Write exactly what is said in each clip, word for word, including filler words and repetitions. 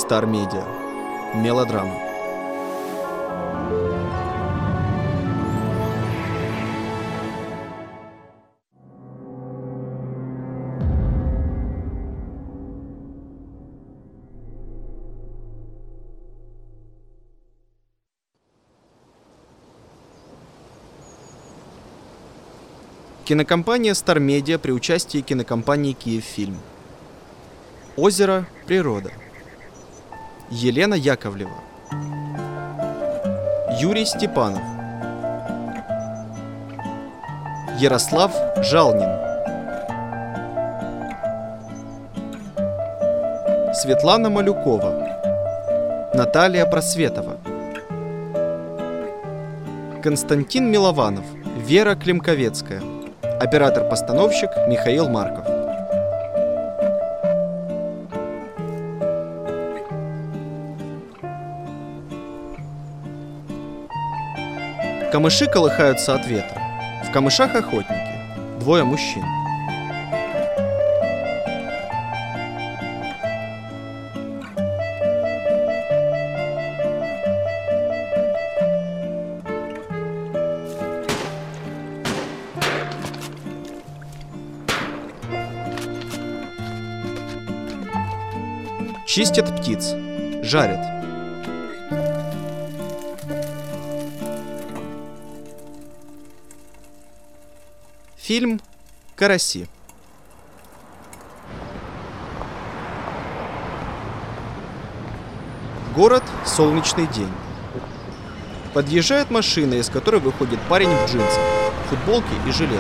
Star Media. Мелодрама. Кинокомпания Star Media при участии кинокомпании Киевфильм. Озеро, природа. Елена Яковлева. Юрий Степанов. Ярослав Жалнин. Светлана Малюкова. Наталья Просветова. Константин Милованов. Вера Климковецкая. Оператор-постановщик Михаил Марков. Камыши колыхаются от ветра. В камышах охотники. Двое мужчин. Чистят птиц. Жарят. Фильм «Караси». Город, солнечный день. Подъезжает машина, из которой выходит парень в джинсах, футболке и жилетке.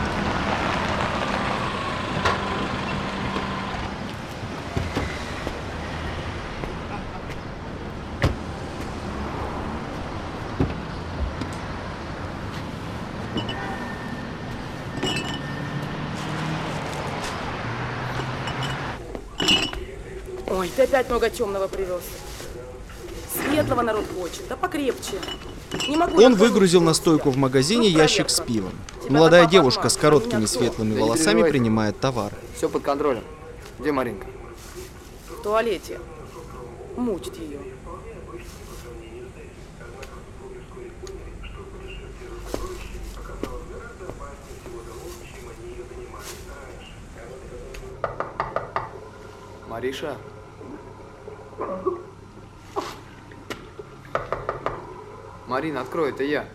Ой, ты опять много темного привез. Светлого народ хочет, да покрепче. Не могу. Он выгрузил на стойку в магазине ящик с пивом. Молодая девушка с короткими светлыми волосами принимает товар. Все под контролем. Где Маринка? В туалете. Мучит ее. Мариша? Марина, открой, это я.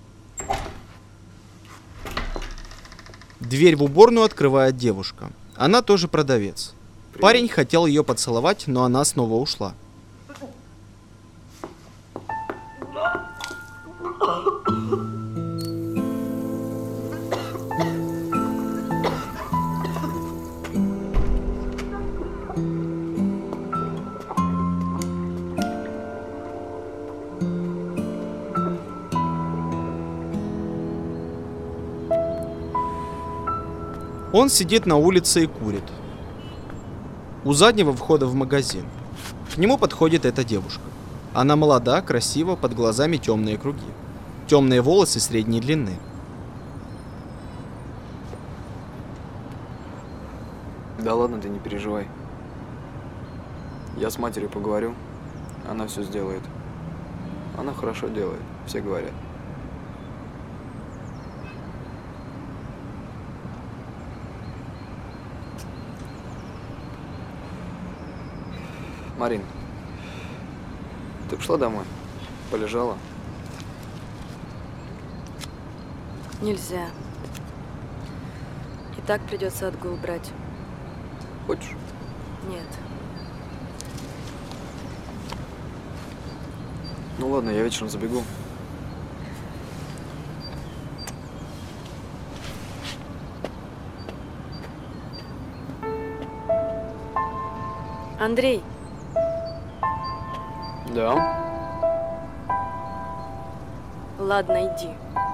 Дверь в уборную открывает девушка. Она тоже продавец. Привет. Парень хотел ее поцеловать, но она снова ушла. Он сидит на улице и курит. У заднего входа в магазин. К нему подходит эта девушка. Она молода, красива, под глазами темные круги. Темные волосы средней длины. Да ладно, ты не переживай. Я с матерью поговорю, она все сделает. Она хорошо делает, все говорят. Марин, ты пошла домой? Полежала? Нельзя. И так придется отгул брать. Хочешь? Нет. Ну ладно, я вечером забегу. Андрей. Да? Ладно, иди.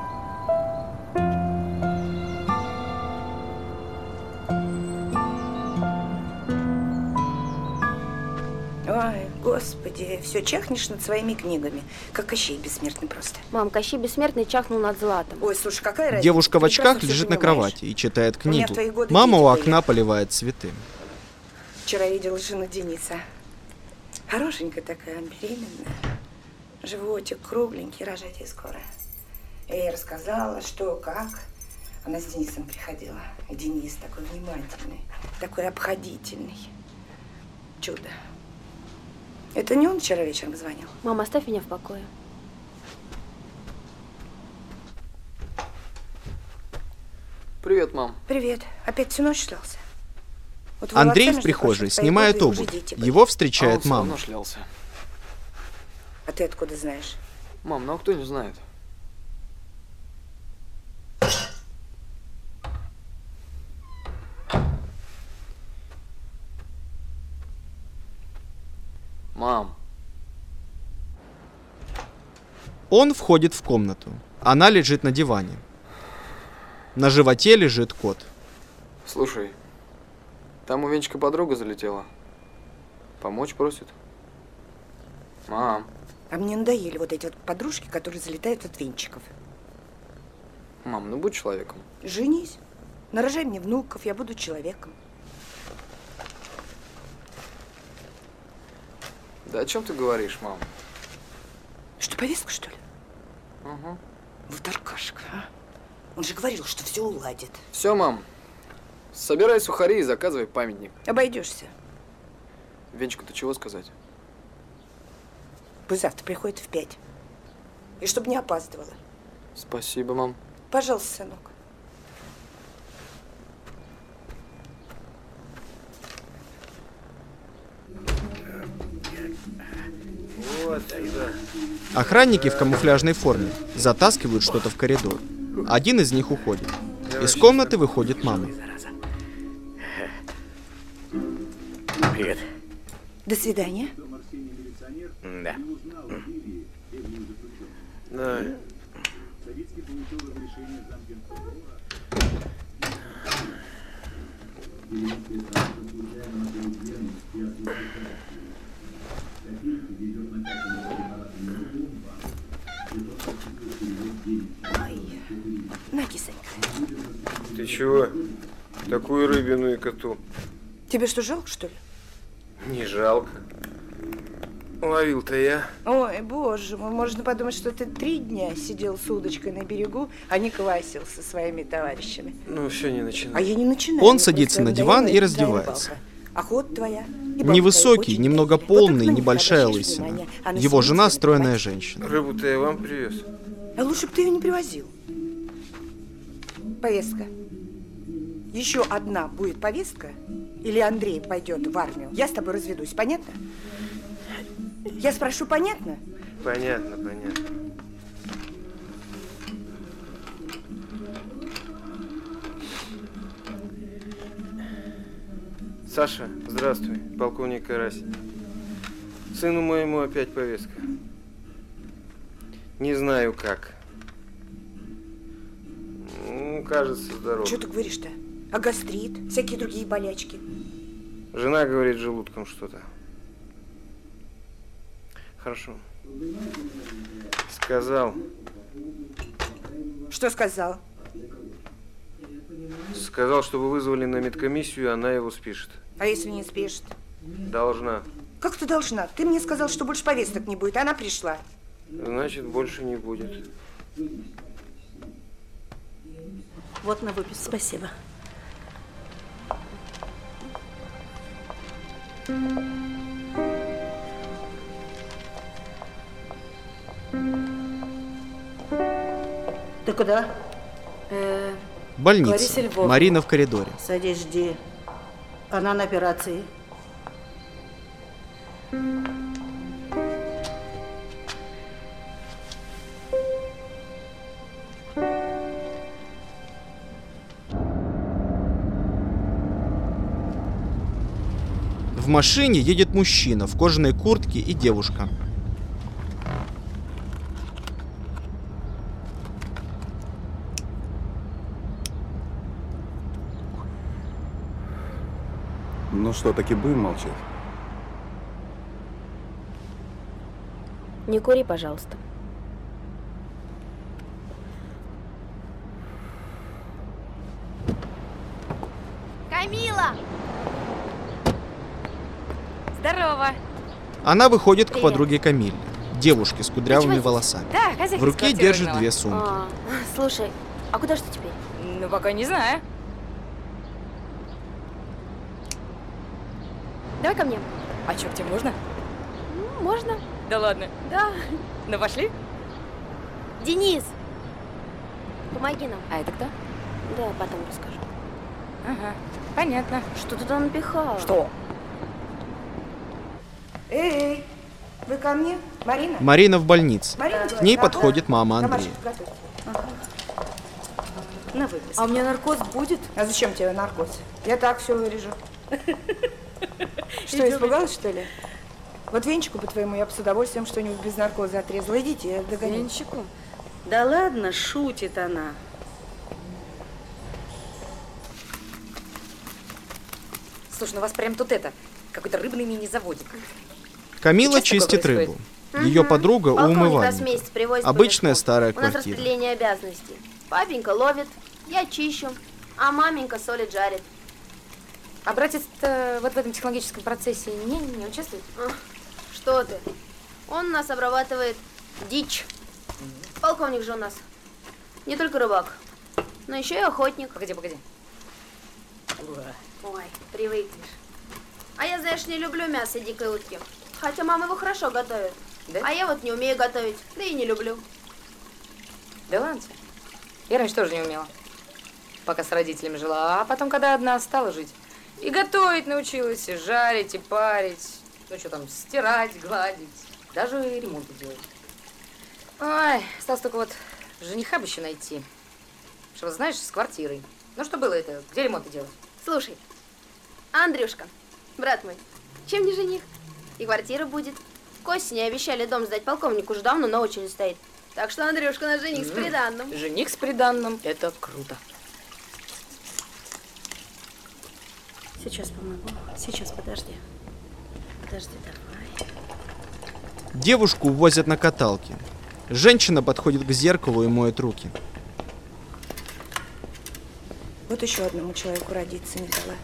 Ой, господи, все чахнешь над своими книгами. Как Кощей бессмертный просто. Мам, Кощей бессмертный чахнул над златом. Ой, слушай, какая разница? Девушка в очках лежит на кровати и читает книгу. Мама у окна поливает цветы. Вчера видела жену Дениса. Хорошенькая такая, беременная. Животик кругленький, рожать ей скоро. Я ей рассказала, что, как. Она с Денисом приходила. И Денис такой внимательный, такой обходительный. Чудо. Это не он вчера вечером звонил? Мама, оставь меня в покое. Привет, мам. Привет. Опять всю ночь шлялся? Вот вы Андрей отца, в между прихожей прочим, свои снимает годы уже обувь. дети были. Его А он встречает все равно мама. шлялся. А ты откуда знаешь? Мам, ну а кто не знает? Мам. Он входит в комнату. Она лежит на диване. На животе лежит кот. Слушай, там у Венчика подруга залетела. Помочь просит. Мам. А мне надоели вот эти вот подружки, которые залетают от венчиков. Мам, ну будь человеком. Женись. Нарожай мне внуков, я буду человеком. Да о чем ты говоришь, мам? Что, повестка, что ли? Угу. Вот Аркашка, а? Он же говорил, что все уладит. Все, мам. Собирай сухари и заказывай памятник. Обойдешься. Венчику, ты чего сказать? Пусть завтра приходит в пять. И чтобы не опаздывала. Спасибо, мам. Пожалуйста, сынок. Вот сюда. Охранники в камуфляжной форме затаскивают что-то в коридор. Один из них уходит. Из комнаты выходит мама. Привет. До свидания. Да. Да. Ой, на, кисонька. Ты чего? Такую рыбину и коту. Тебе что, жалко, что ли? Не жалко. Ловил-то я. Ой, боже мой, можно подумать, что ты три дня сидел с удочкой на берегу, а не квасил со своими товарищами. Ну, все, не А начинай. я не начинаю. Он мне садится просто на диван надоела и эта твоя раздевается. рыбалка. Охота твоя. и бабка Невысокий, твоя очень немного красивая. Вот полный, только на них небольшая обращаешь лысина. внимание, а на Его себя жена не стройная хватит. женщина. Рыбу-то я вам привез. А лучше бы ты ее не привозил. Повестка. Еще одна будет повестка, или Андрей пойдет в армию, я с тобой разведусь. Понятно? Я спрошу, понятно? Понятно, понятно. Саша, здравствуй, полковник Карась. Сыну моему опять повестка. Не знаю как. Ну, кажется, здоров. Что ты говоришь-то? А гастрит? Всякие другие болячки? Жена говорит, желудком что-то. Хорошо. Сказал. Что сказал? Сказал, чтобы вызвали на медкомиссию, она его спишет. А если не спешит? Должна. Как ты должна? Ты мне сказал, что больше повесток не будет, а она пришла. Значит, больше не будет. Вот на выписку. Спасибо. Ты куда? Э, Больница. Лариса Львовна. Марина в коридоре. Садись, жди. Она на операции. В машине едет мужчина в кожаной куртке и девушка. Ну что, таки будем молчать? Не кури, пожалуйста. Камила! Здорово! Она выходит к Привет. подруге Камилле, девушке с кудрявыми Ничего волосами. Да, хозяйка В руке из квартиры держит угнала. две сумки. А, слушай, а куда же ты теперь? Ну, пока не знаю. Давай ко мне. А чё, к тебе можно? Ну, можно. Да ладно. Да. Ну, пошли. Денис! Помоги нам. А это кто? Да, потом расскажу. Ага, понятно. Что ты там напихала? Что? Эй, вы ко мне? Марина? Марина в больнице. Марина, К ней да, подходит да. мама Домашку Андрея. готовьте. На выписку. А у меня наркоз будет? А зачем тебе наркоз? Я так все вырежу. Что, испугалась, что ли? Вот венчику, по-твоему, я бы с удовольствием что-нибудь без наркоза отрезала. Идите, я догоню. Венчику? Да ладно, шутит она. Слушай, ну у вас прям тут это, какой-то рыбный мини-заводик. Камила Часто такое чистит происходит? рыбу. Ее подруга у Полковник раз в умывальника. месяц привозит Обычная повестку. старая У нас квартира. распределение обязанностей. Папенька ловит, я чищу, а маменька солит, жарит. А братец вот в этом технологическом процессе не, не участвует? Ах, что ты? Он у нас обрабатывает дичь. Полковник же у нас не только рыбак, но еще и охотник. Погоди, погоди. Ой, привыкнешь. А я, знаешь, не люблю мясо дикой утки. Хотя мама его хорошо готовит. Да? А я вот не умею готовить, да и не люблю. Да ладно тебе. Я раньше тоже не умела. Пока с родителями жила. А потом, когда одна стала жить, и готовить научилась, и жарить, и парить. Ну что там, стирать, гладить. Даже и ремонт делать. Ой, осталось только вот жениха бы еще найти. Чтобы, знаешь, с квартирой. Ну что было это? Где ремонт делать? Слушай, Андрюшка, брат мой, чем не жених? И квартира будет. К осени обещали дом сдать полковнику, уже давно на очереди стоит. Так что Андрюшка наш жених с приданным. Жених с приданным. Это круто. Сейчас помогу. Сейчас, подожди. Подожди, давай. Девушку увозят на каталке. Женщина подходит к зеркалу и моет руки. Вот еще одному человеку родиться не дала.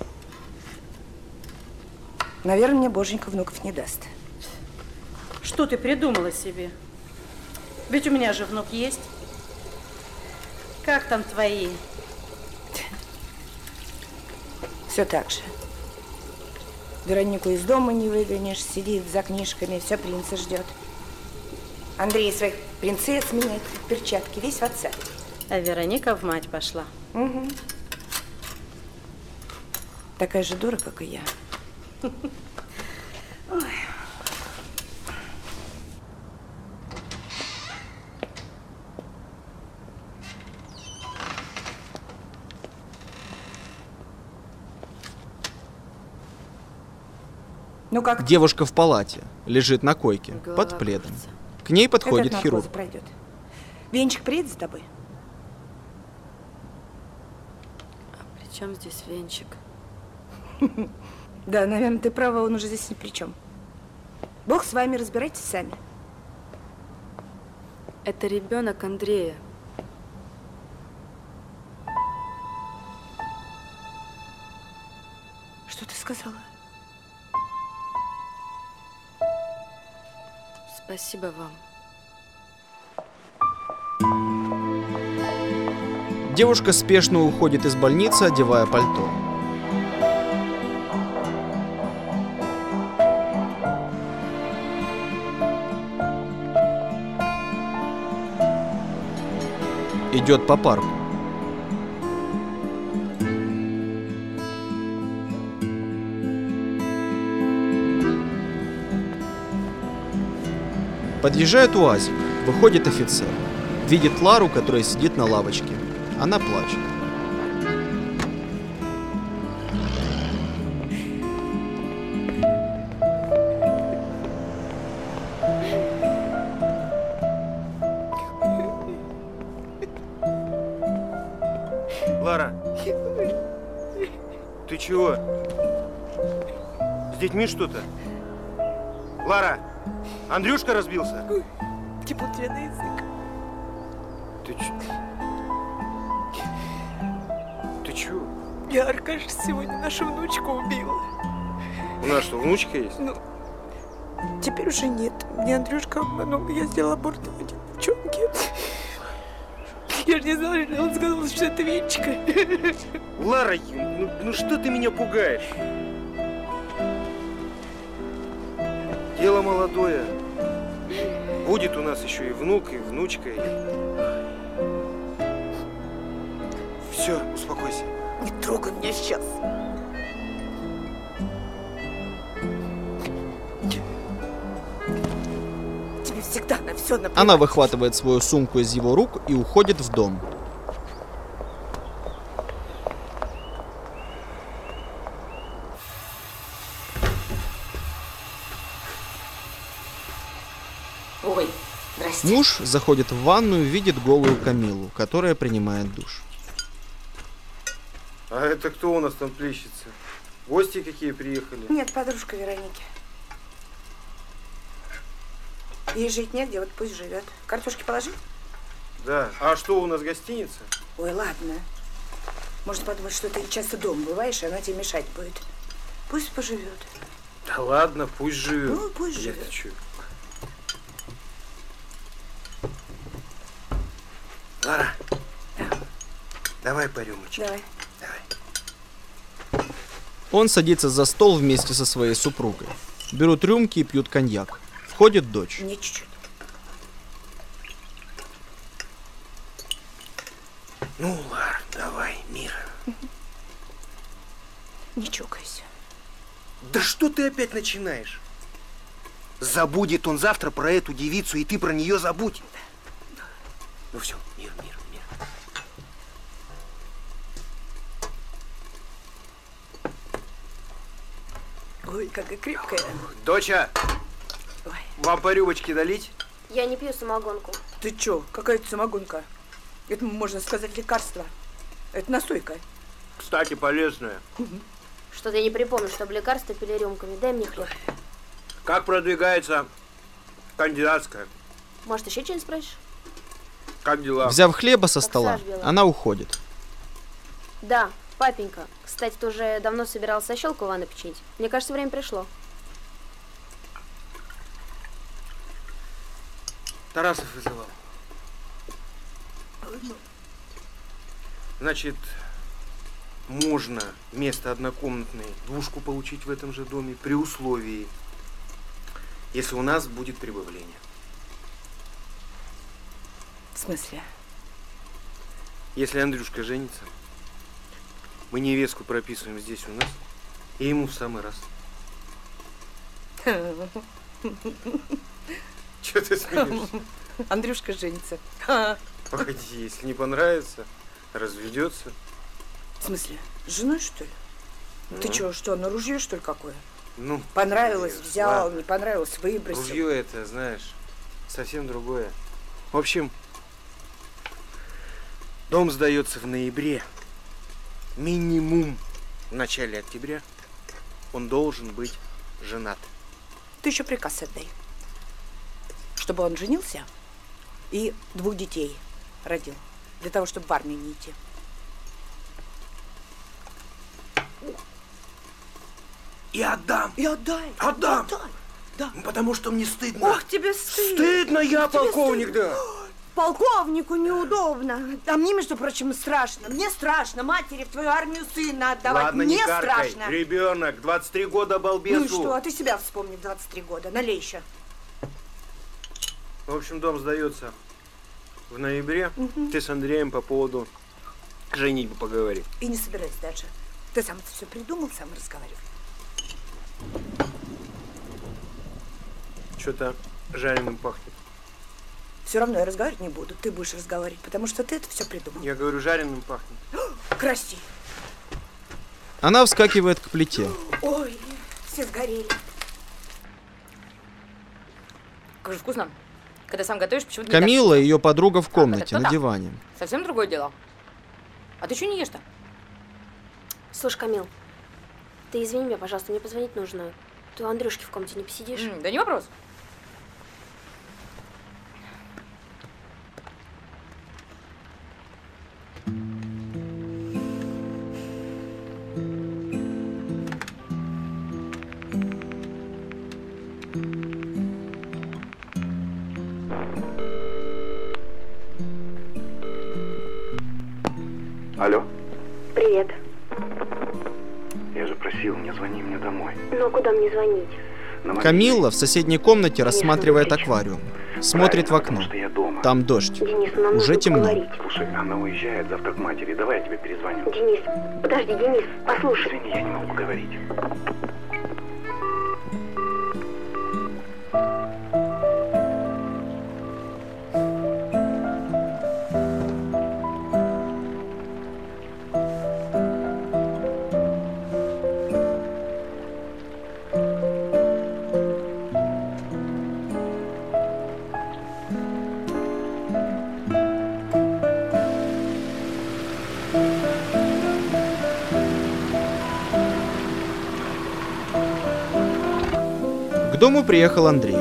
Наверное, мне боженька внуков не даст. Что ты придумала себе? Ведь у меня же внук есть. Как там твои? Все так же. Веронику из дома не выгонишь, сидит за книжками, все принца ждет. Андрей своих принцесс меняет, как перчатки, весь в отца. А Вероника в мать пошла. Угу. Такая же дура, как и я. Ну как? Девушка в палате, лежит на койке, Голова под пледом. кружится. К ней подходит Этот хирург. наркоз пройдет. Венчик приедет за тобой? А при чем здесь венчик? Да, наверное, ты права, он уже здесь ни при чем. Бог с вами, разбирайтесь сами. Это ребенок Андрея. Что ты сказала? Спасибо вам. Девушка спешно уходит из больницы, одевая пальто. Идет по парку. Подъезжает УАЗик. Выходит офицер. Видит Лару, которая сидит на лавочке. Она плачет. Лара, ты чего? С детьми что-то? Лара, Андрюшка разбился? Типа тебе на язык. Ты ч... Ты чё? Я, Аркаш, сегодня нашу внучку убила. У нас что, внучка есть? Ну, Теперь уже нет. Мне Андрюшка обманул, я сделала аборт его девчонке. Я же не знала, что он сказал, что это Венчика. Лара, ну, ну что ты меня пугаешь? Дело молодое. Будет у нас еще и внук, и внучка. И... Все, успокойся. Не трогай меня сейчас. Тебе всегда на все наплевать. Она выхватывает свою сумку из его рук и уходит в дом. Ой, здрасте. Муж заходит в ванную и видит голую Камилу, которая принимает душ. А это кто у нас там плещется? Гости какие приехали? Нет, подружка Вероники. Ей жить негде, вот пусть живет. Картошки положи? Да. А что, у нас гостиница? Ой, ладно. Можно подумать, что ты часто дома бываешь, и она тебе мешать будет. Пусть поживет. Да ладно, пусть живет. Ну, пусть Я-то живет. чё? Лара, Да. давай по рюмочке. Давай. Давай. Он садится за стол вместе со своей супругой. Берут рюмки и пьют коньяк. Входит дочь. Мне чуть-чуть. Ну, Лар, давай, мир. Не чокайся. Да что ты опять начинаешь? Забудет он завтра про эту девицу, и ты про нее забудь. Ну все, мир, мир, мир. Ой, какая крепкая. Доча, Ой. вам по рюмочке долить? Я не пью самогонку. Ты чё? Какая это самогонка? Это, можно сказать, лекарство. Это настойка. Кстати, полезная. Что-то я не припомню, чтобы лекарства пили рюмками. Дай мне хлеб. Как продвигается кандидатская? Может, еще что-нибудь спросишь? Как дела? Взяв хлеба со Как стола, сажь бела. она уходит. Да, папенька. Кстати, ты уже давно собирался сощелку в ванной починить. Мне кажется, время пришло. Тарасов вызывал. Значит, можно вместо однокомнатной двушку получить в этом же доме при условии, если у нас будет прибавление. В смысле? Если Андрюшка женится, мы невестку прописываем здесь у нас, и ему в самый раз. Чего ты смеешься? Андрюшка женится. Погоди, если не понравится, разведется. В смысле? С женой, что ли? Ну. Ты чё, что, на ружье, что ли, какое? Ну, Понравилось, Ир, взял, ладно. не понравилось, выбросил. Ружье это, знаешь, совсем другое. В общем, дом сдается в ноябре. Минимум в начале октября он должен быть женат. Ты еще приказ отдай. Чтобы он женился и двух детей родил. Для того, чтобы в армию не идти. И отдам. И отдай. Отдам. Отдай. Да. Потому что мне стыдно. Ох, тебе стыдно. Стыдно, я Тебе полковник, стыдно. да. Полковнику неудобно. А мне, между прочим, страшно. Мне страшно матери в твою армию сына отдавать. Ладно, мне не каркай. страшно. Ребенок, двадцать три года балбесу. Ну и что? А ты себя вспомни в двадцать три года. Налей еще. В общем, дом сдается в ноябре. Угу. Ты с Андреем по поводу женитьбы поговори. И не собирайся даже. Ты сам это все придумал, сам разговаривай. Что-то жареным пахнет. Все равно я разговаривать не буду. Ты будешь разговаривать, потому что ты это все придумал. Я говорю, жареным пахнет. Краси. Она вскакивает к плите. Ой, все сгорели. Как же вкусно. Когда сам готовишь, почему-то не Камила и ее подруга в это комнате кто на там? диване. так. Совсем другое дело. А ты что не ешь-то? Слушай, Камил, ты извини меня, пожалуйста, мне позвонить нужно. Ты у Андрюшки в комнате не посидишь? М, да не вопрос. Ну а куда мне звонить? Камилла в соседней комнате рассматривает аквариум. Смотрит в окно. Там дождь. Денис, ну, нам Уже нужно темно. поговорить. Слушай, она уезжает завтра к матери. Давай я тебе перезвоню. Денис, подожди, Денис, послушай. Извини, я не могу поговорить. К дому приехал Андрей.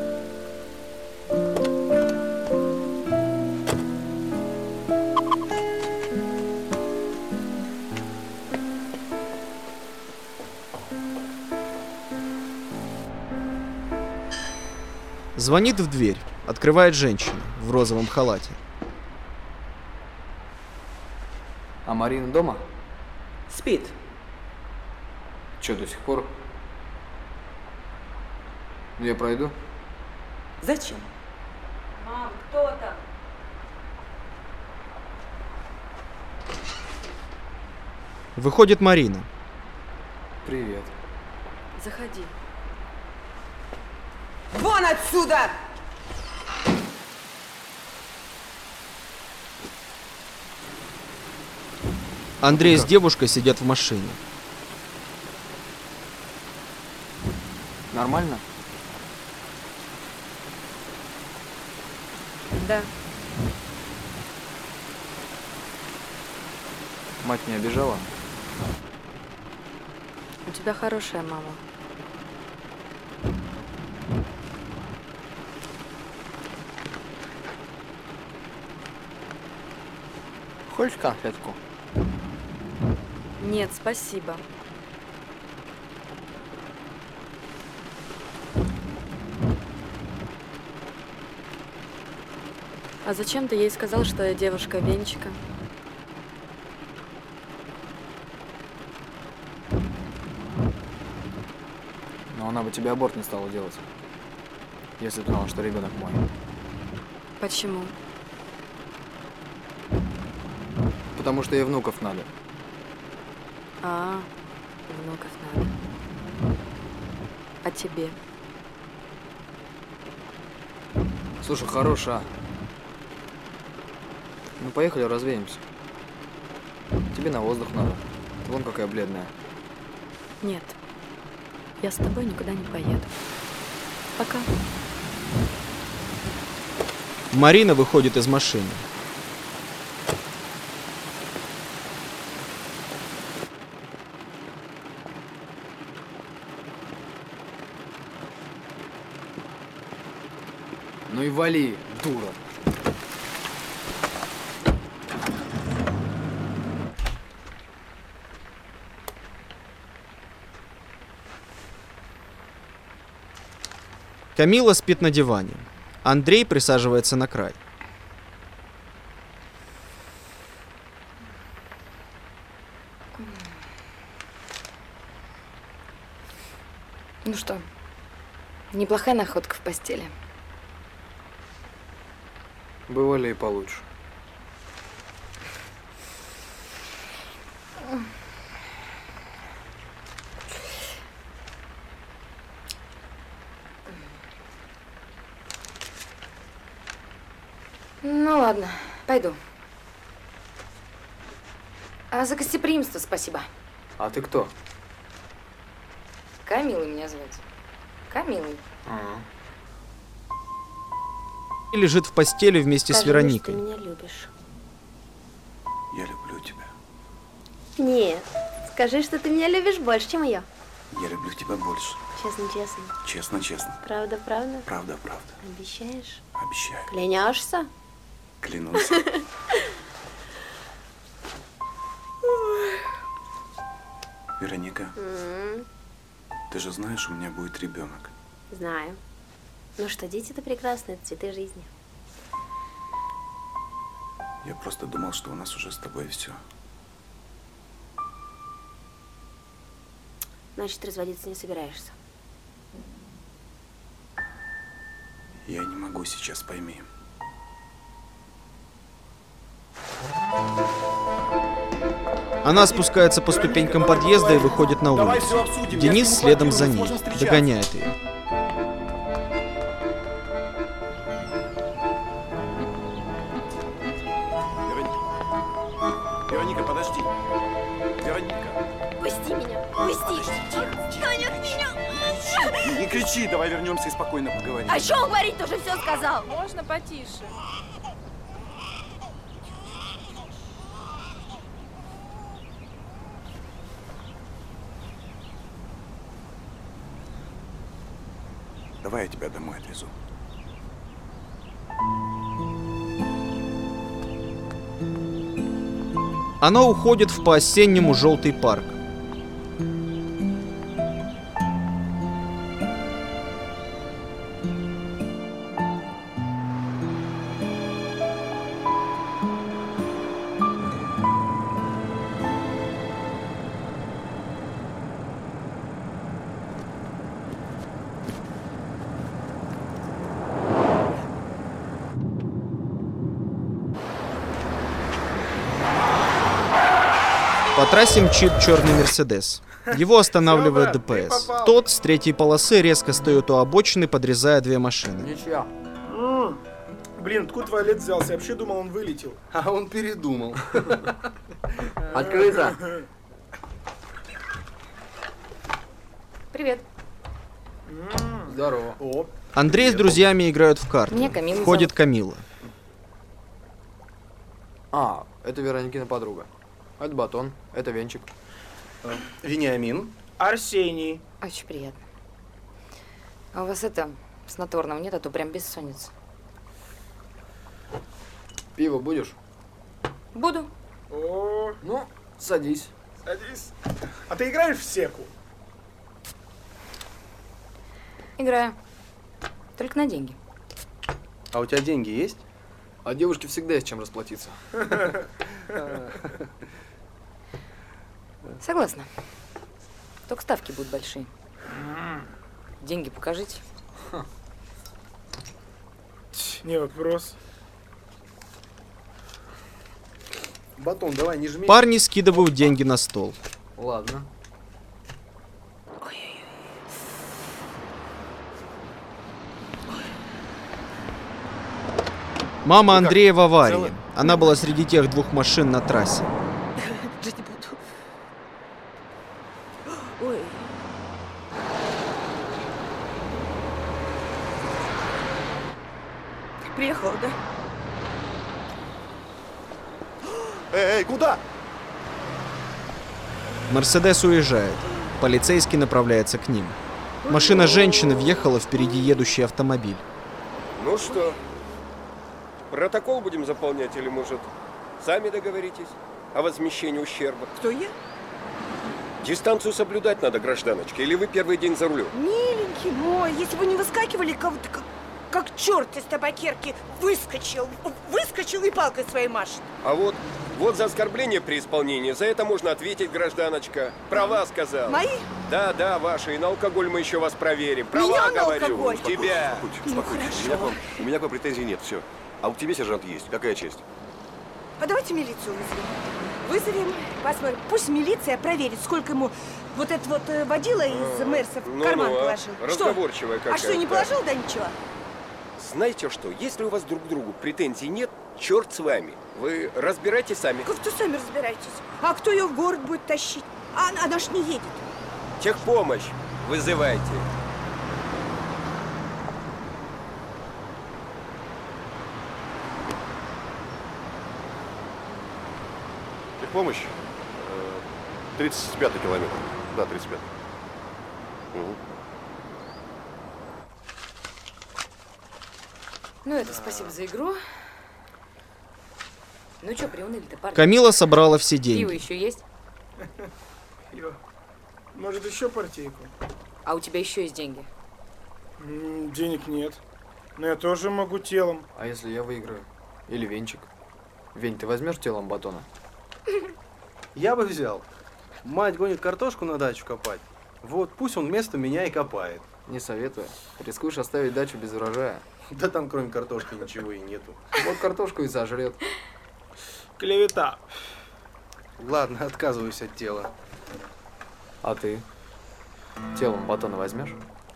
Звонит в дверь. Открывает женщина в розовом халате. А Марина дома? Спит. Че, до сих пор? Ну, я пройду. Зачем? Мам, кто там? Выходит Марина. Привет. Заходи. Вон отсюда! Андрей с девушкой сидят в машине. Нормально? Да. Мать не обижала? У тебя хорошая мама. Хочешь конфетку? Нет, спасибо. А зачем ты ей сказал, что я девушка Венчика? Но она бы тебе аборт не стала делать, если бы знала, что ребенок мой. Почему? Потому что ей внуков надо. А, внуков надо. А тебе? Слушай, хорош, а? Ну, поехали, развеемся. Тебе на воздух надо. Ты вон какая бледная. Нет. Я с тобой никуда не поеду. Пока. Марина выходит из машины. Ну и вали, дура. Камилла спит на диване. Андрей присаживается на край. Ну что, неплохая находка в постели. Бывали и получше. Ну ладно, пойду. А за гостеприимство спасибо. А ты кто? Камилой меня звать. Камилой. А-а. И лежит в постели вместе Скажи с Вероникой. мне, что ты меня любишь. Я люблю тебя. Нет, скажи, что ты меня любишь больше, чем я. Я люблю тебя больше. Честно, честно. Честно, честно. Правда, правда? Правда, правда. Обещаешь? Обещаю. Клянешься? Клянусь. Вероника, М, ты же знаешь, у меня будет ребенок. Знаю. Ну что, дети это прекрасно, это цветы жизни. Я просто думал, что у нас уже с тобой все. Значит, разводиться не собираешься. Я не могу сейчас, пойми. Она спускается по ступенькам подъезда и выходит на улицу. Денис следом за ней, догоняет ее. Вероника, подожди. Вероника. Пусти меня, пусти. Стань от меня. Не кричи, давай вернемся и спокойно поговорим. А что он говорит, тоже все сказал. Можно потише. Давай я тебя домой отвезу. Она уходит в по-осеннему желтый парк. По трассе мчит черный Мерседес. Его останавливает ДПС. Тот с третьей полосы резко встает у обочины, подрезая две машины. Ничья. М-м. Блин, откуда туалет взялся? Я вообще думал, он вылетел. А он передумал. Открыто. Привет. Здорово. О. Андрей с друзьями играют в карты. Меня Камила Входит зовут. Камила. А, это Вероникина подруга. Это Батон, это Венчик. Вениамин. Арсений. Очень приятно. А у вас это, снотворного нет, а то прям бессонница. Пиво будешь? Буду. О, Ну, садись. садись. А ты играешь в секу? Играю. Только на деньги. А у тебя деньги есть? А девушке всегда есть чем расплатиться. Согласна. Только ставки будут большие. Деньги покажите. Не вопрос. Батон, давай, не жми. Парни скидывают деньги на стол. Ладно. Мама Андрея в аварии. Она была среди тех двух машин на трассе. Жить не буду. Ой. Приехала, да? Эй, эй, куда? Мерседес уезжает. Полицейский направляется к ним. Машина женщины въехала впереди едущий автомобиль. Ну что, протокол будем заполнять или, может, сами договоритесь о возмещении ущерба? Кто я? Дистанцию соблюдать надо, гражданочка, или вы первый день за рулем? Миленький мой, если бы не выскакивали, кого-то как, как черт из табакерки выскочил, выскочил и палкой своей машет. А вот, вот за оскорбление при исполнении, за это можно ответить, гражданочка. Права сказал. Мои? Да, да, ваши, и на алкоголь мы еще вас проверим. Права, Меня на говорю, алкоголь? тебя. Ну, Успокойтесь. У меня, к вам, у меня к вам претензий нет, все. А у тебя, сержант, есть. Какая честь? А давайте милицию вызовем. Вызовем, посмотрим. Пусть милиция проверит, сколько ему вот этот вот э, водила из Мерса в Ну, карман ну, а? положил. Разговорчивая Что? А что, какая-то. не положил, да ничего? Знаете что, если у вас друг к другу претензий нет, черт с вами. Вы разбирайтесь сами. Как-то сами разбирайтесь. А кто ее в город будет тащить? А она, она ж не едет. Техпомощь вызывайте. Техпомощь? тридцать пятый километр. Да, тридцать пятый. Угу. Ну, это спасибо за игру. Ну что, приуныли-то, парни? Камила собрала все Пиво деньги. еще есть? Может, еще партийку? А у тебя еще есть деньги? М, денег нет. Но я тоже могу телом. А если я выиграю? Или Венчик? Вень, ты возьмешь телом Батона? Я бы взял. Мать гонит картошку на дачу копать. Вот, пусть он вместо меня и копает. Не советую. Рискуешь оставить дачу без урожая. Да там кроме картошки ничего и нету. Вот картошку и сожрет. Клевета. Ладно, отказываюсь от тела. А ты? Телом батона возьмешь?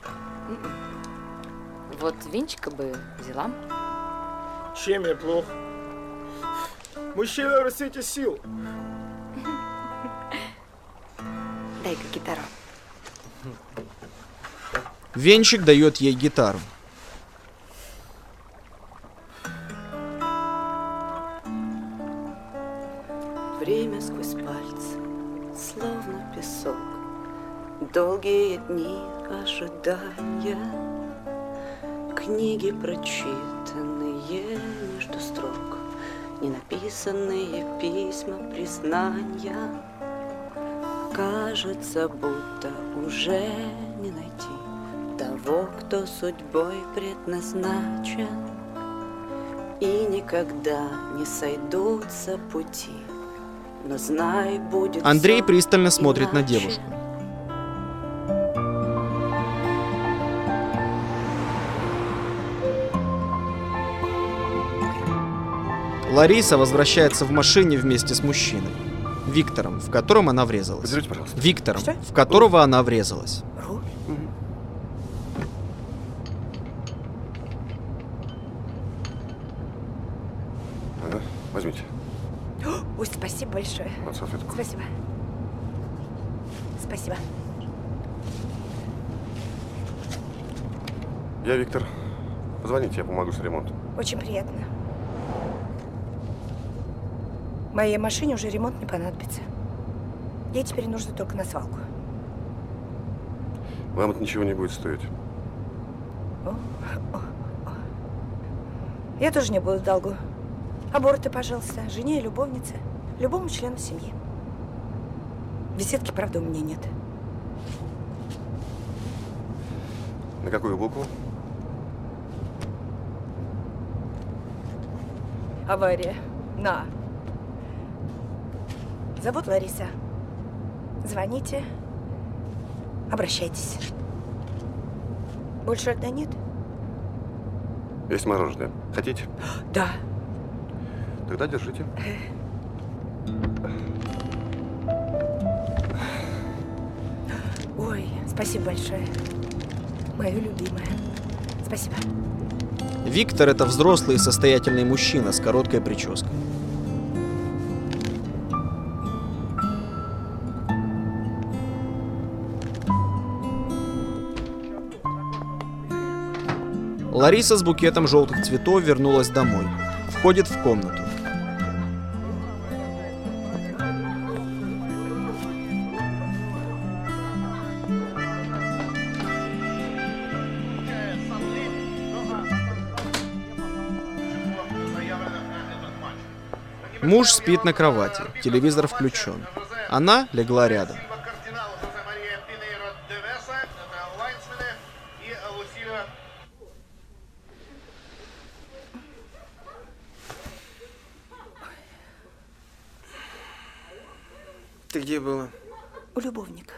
Вот венчика бы взяла. Чем я плох? Мужчина в расцвете сил. Дай-ка гитару. Венчик дает ей гитару. Время сквозь пальцы, словно песок. Долгие дни ожидания, книги, прочитанные между строк, ненаписанные письма, признания. Кажется, будто уже не найти того, кто судьбой предназначен, и никогда не сойдутся пути. Но знай, будет Андрей всё пристально смотрит на иначе. девушку. Лариса возвращается в машине вместе с мужчиной. Виктором, в котором она врезалась. Подержите, пожалуйста. Виктором, Что? в которого она врезалась. Ага, возьмите. Ой, спасибо большое. Вот салфетку. Спасибо. Спасибо. Я Виктор. Позвоните, я помогу с ремонтом. Очень приятно. Моей машине уже ремонт не понадобится. Ей теперь нужно только на свалку. Вам это ничего не будет стоить. О, о, о. Я тоже не буду в долгу. Аборты, пожалуйста, жене и любовнице, любому члену семьи. Беседки, правда, у меня нет. На какую букву? Авария. На. Зовут Лариса. Звоните. Обращайтесь. Больше льда нет? Есть мороженое. Хотите? Да. Тогда держите. Ой, спасибо большое. Мое любимое. Спасибо. Виктор – это взрослый и состоятельный мужчина с короткой прической. Лариса с букетом желтых цветов вернулась домой. Входит в комнату. Муж спит на кровати, телевизор включен. Она легла рядом. Ты где была? У любовника.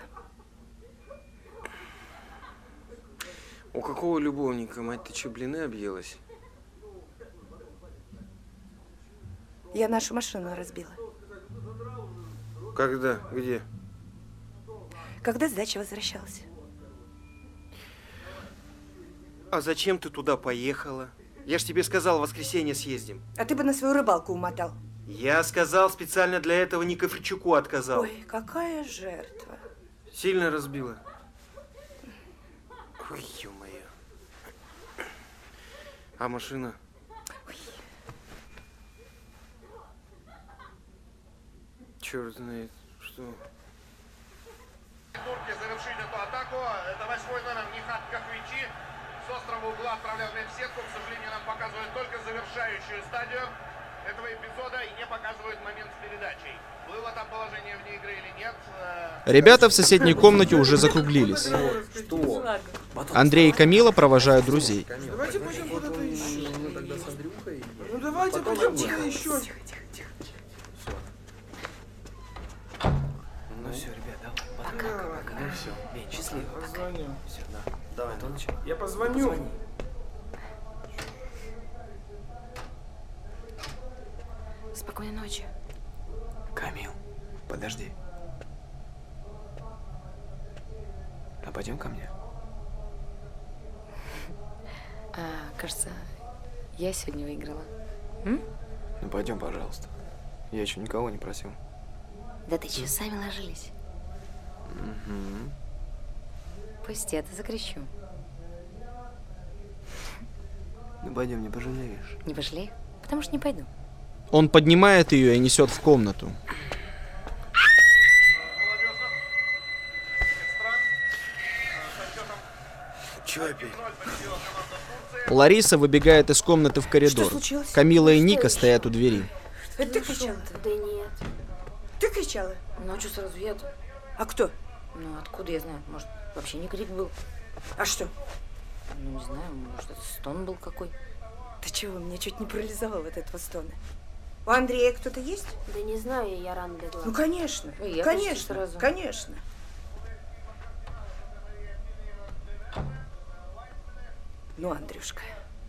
У какого любовника, мать, ты что, блины объелась? Я нашу машину разбила. Когда? Где? Когда с дачи возвращалась. А зачем ты туда поехала? Я ж тебе сказал, в воскресенье съездим. А ты бы на свою рыбалку умотал. Я сказал, специально для этого Никифорчуку отказал. Ой, какая жертва. Сильно разбила? Ой, ё-моё. А машина? Черт знает, что. Турки завершить эту атаку. Это восьмой номер Нихат Кахвичи. С острого угла отправлял мяч в сетку. К сожалению, нам показывают только завершающую стадию этого эпизода и не показывают момент с передачей. Было там положение вне игры или нет? Ребята в соседней комнате уже закруглились. Андрей и Камила провожают друзей. Давайте пойдем куда-то еще. Ну давайте пойдем куда-то еще. Ну все, ребят, давай. Пока. Ну все, Вень, счастливо. Позвоню. Все, да. Давай, Антоныч. Я позвоню. Позвони. Спокойной ночи. Камил, подожди. А пойдем ко мне? А, кажется, я сегодня выиграла. М? Ну пойдем, пожалуйста. Я еще никого не просил. Да ты че, сами ложились? Угу. Пусть я-то закричу. Ну пойдем, не пожалеешь. Не пошли? Потому что не пойду. Он поднимает ее и несет в комнату. Чего опять? Лариса выбегает из комнаты в коридор. Что случилось? Камила и Ника стоят у двери. Это ты кричала? Да нет. Ты кричала? Ну а что сразу я-то? А кто? Ну откуда я знаю? Может, вообще не крик был? А что? Ну не знаю, может, это стон был какой. Ты чего, меня чуть не парализовал от этого стона. У Андрея кто-то есть? Да не знаю, я рано легла. Ну, конечно, И я конечно, сразу. конечно. Ну, Андрюшка.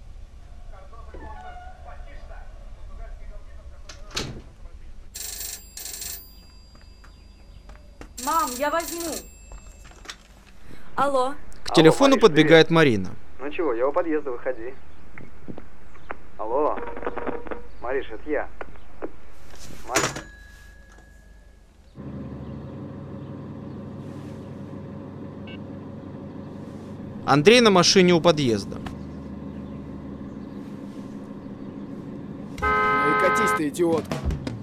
Мам, я возьму. Алло. К телефону Мариш, подбегает привет. Марина. Ну чего, я у подъезда, выходи. Алло. Мариш, это я. Мариш. Андрей на машине у подъезда. Ну и катись ты, идиотка.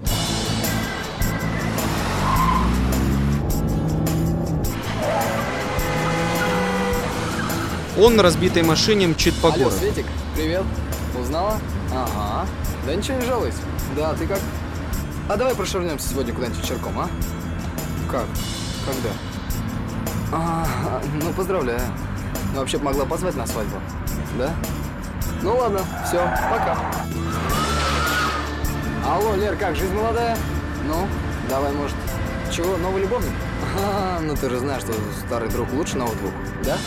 Он на разбитой машине мчит по Алло, городу. Светик, привет. Узнала? Ага. Да ничего не жалуйся. Да, ты как? А давай прошвырнемся сегодня куда-нибудь вечерком, а? Как? Когда? А, ну поздравляю. Ну вообще-то могла позвать на свадьбу. Да? Ну ладно, все, пока. Алло, Лер, как, жизнь молодая? Ну, давай, может, чего, новый любовник? А, ну ты же знаешь, что старый друг лучше нового друга, да?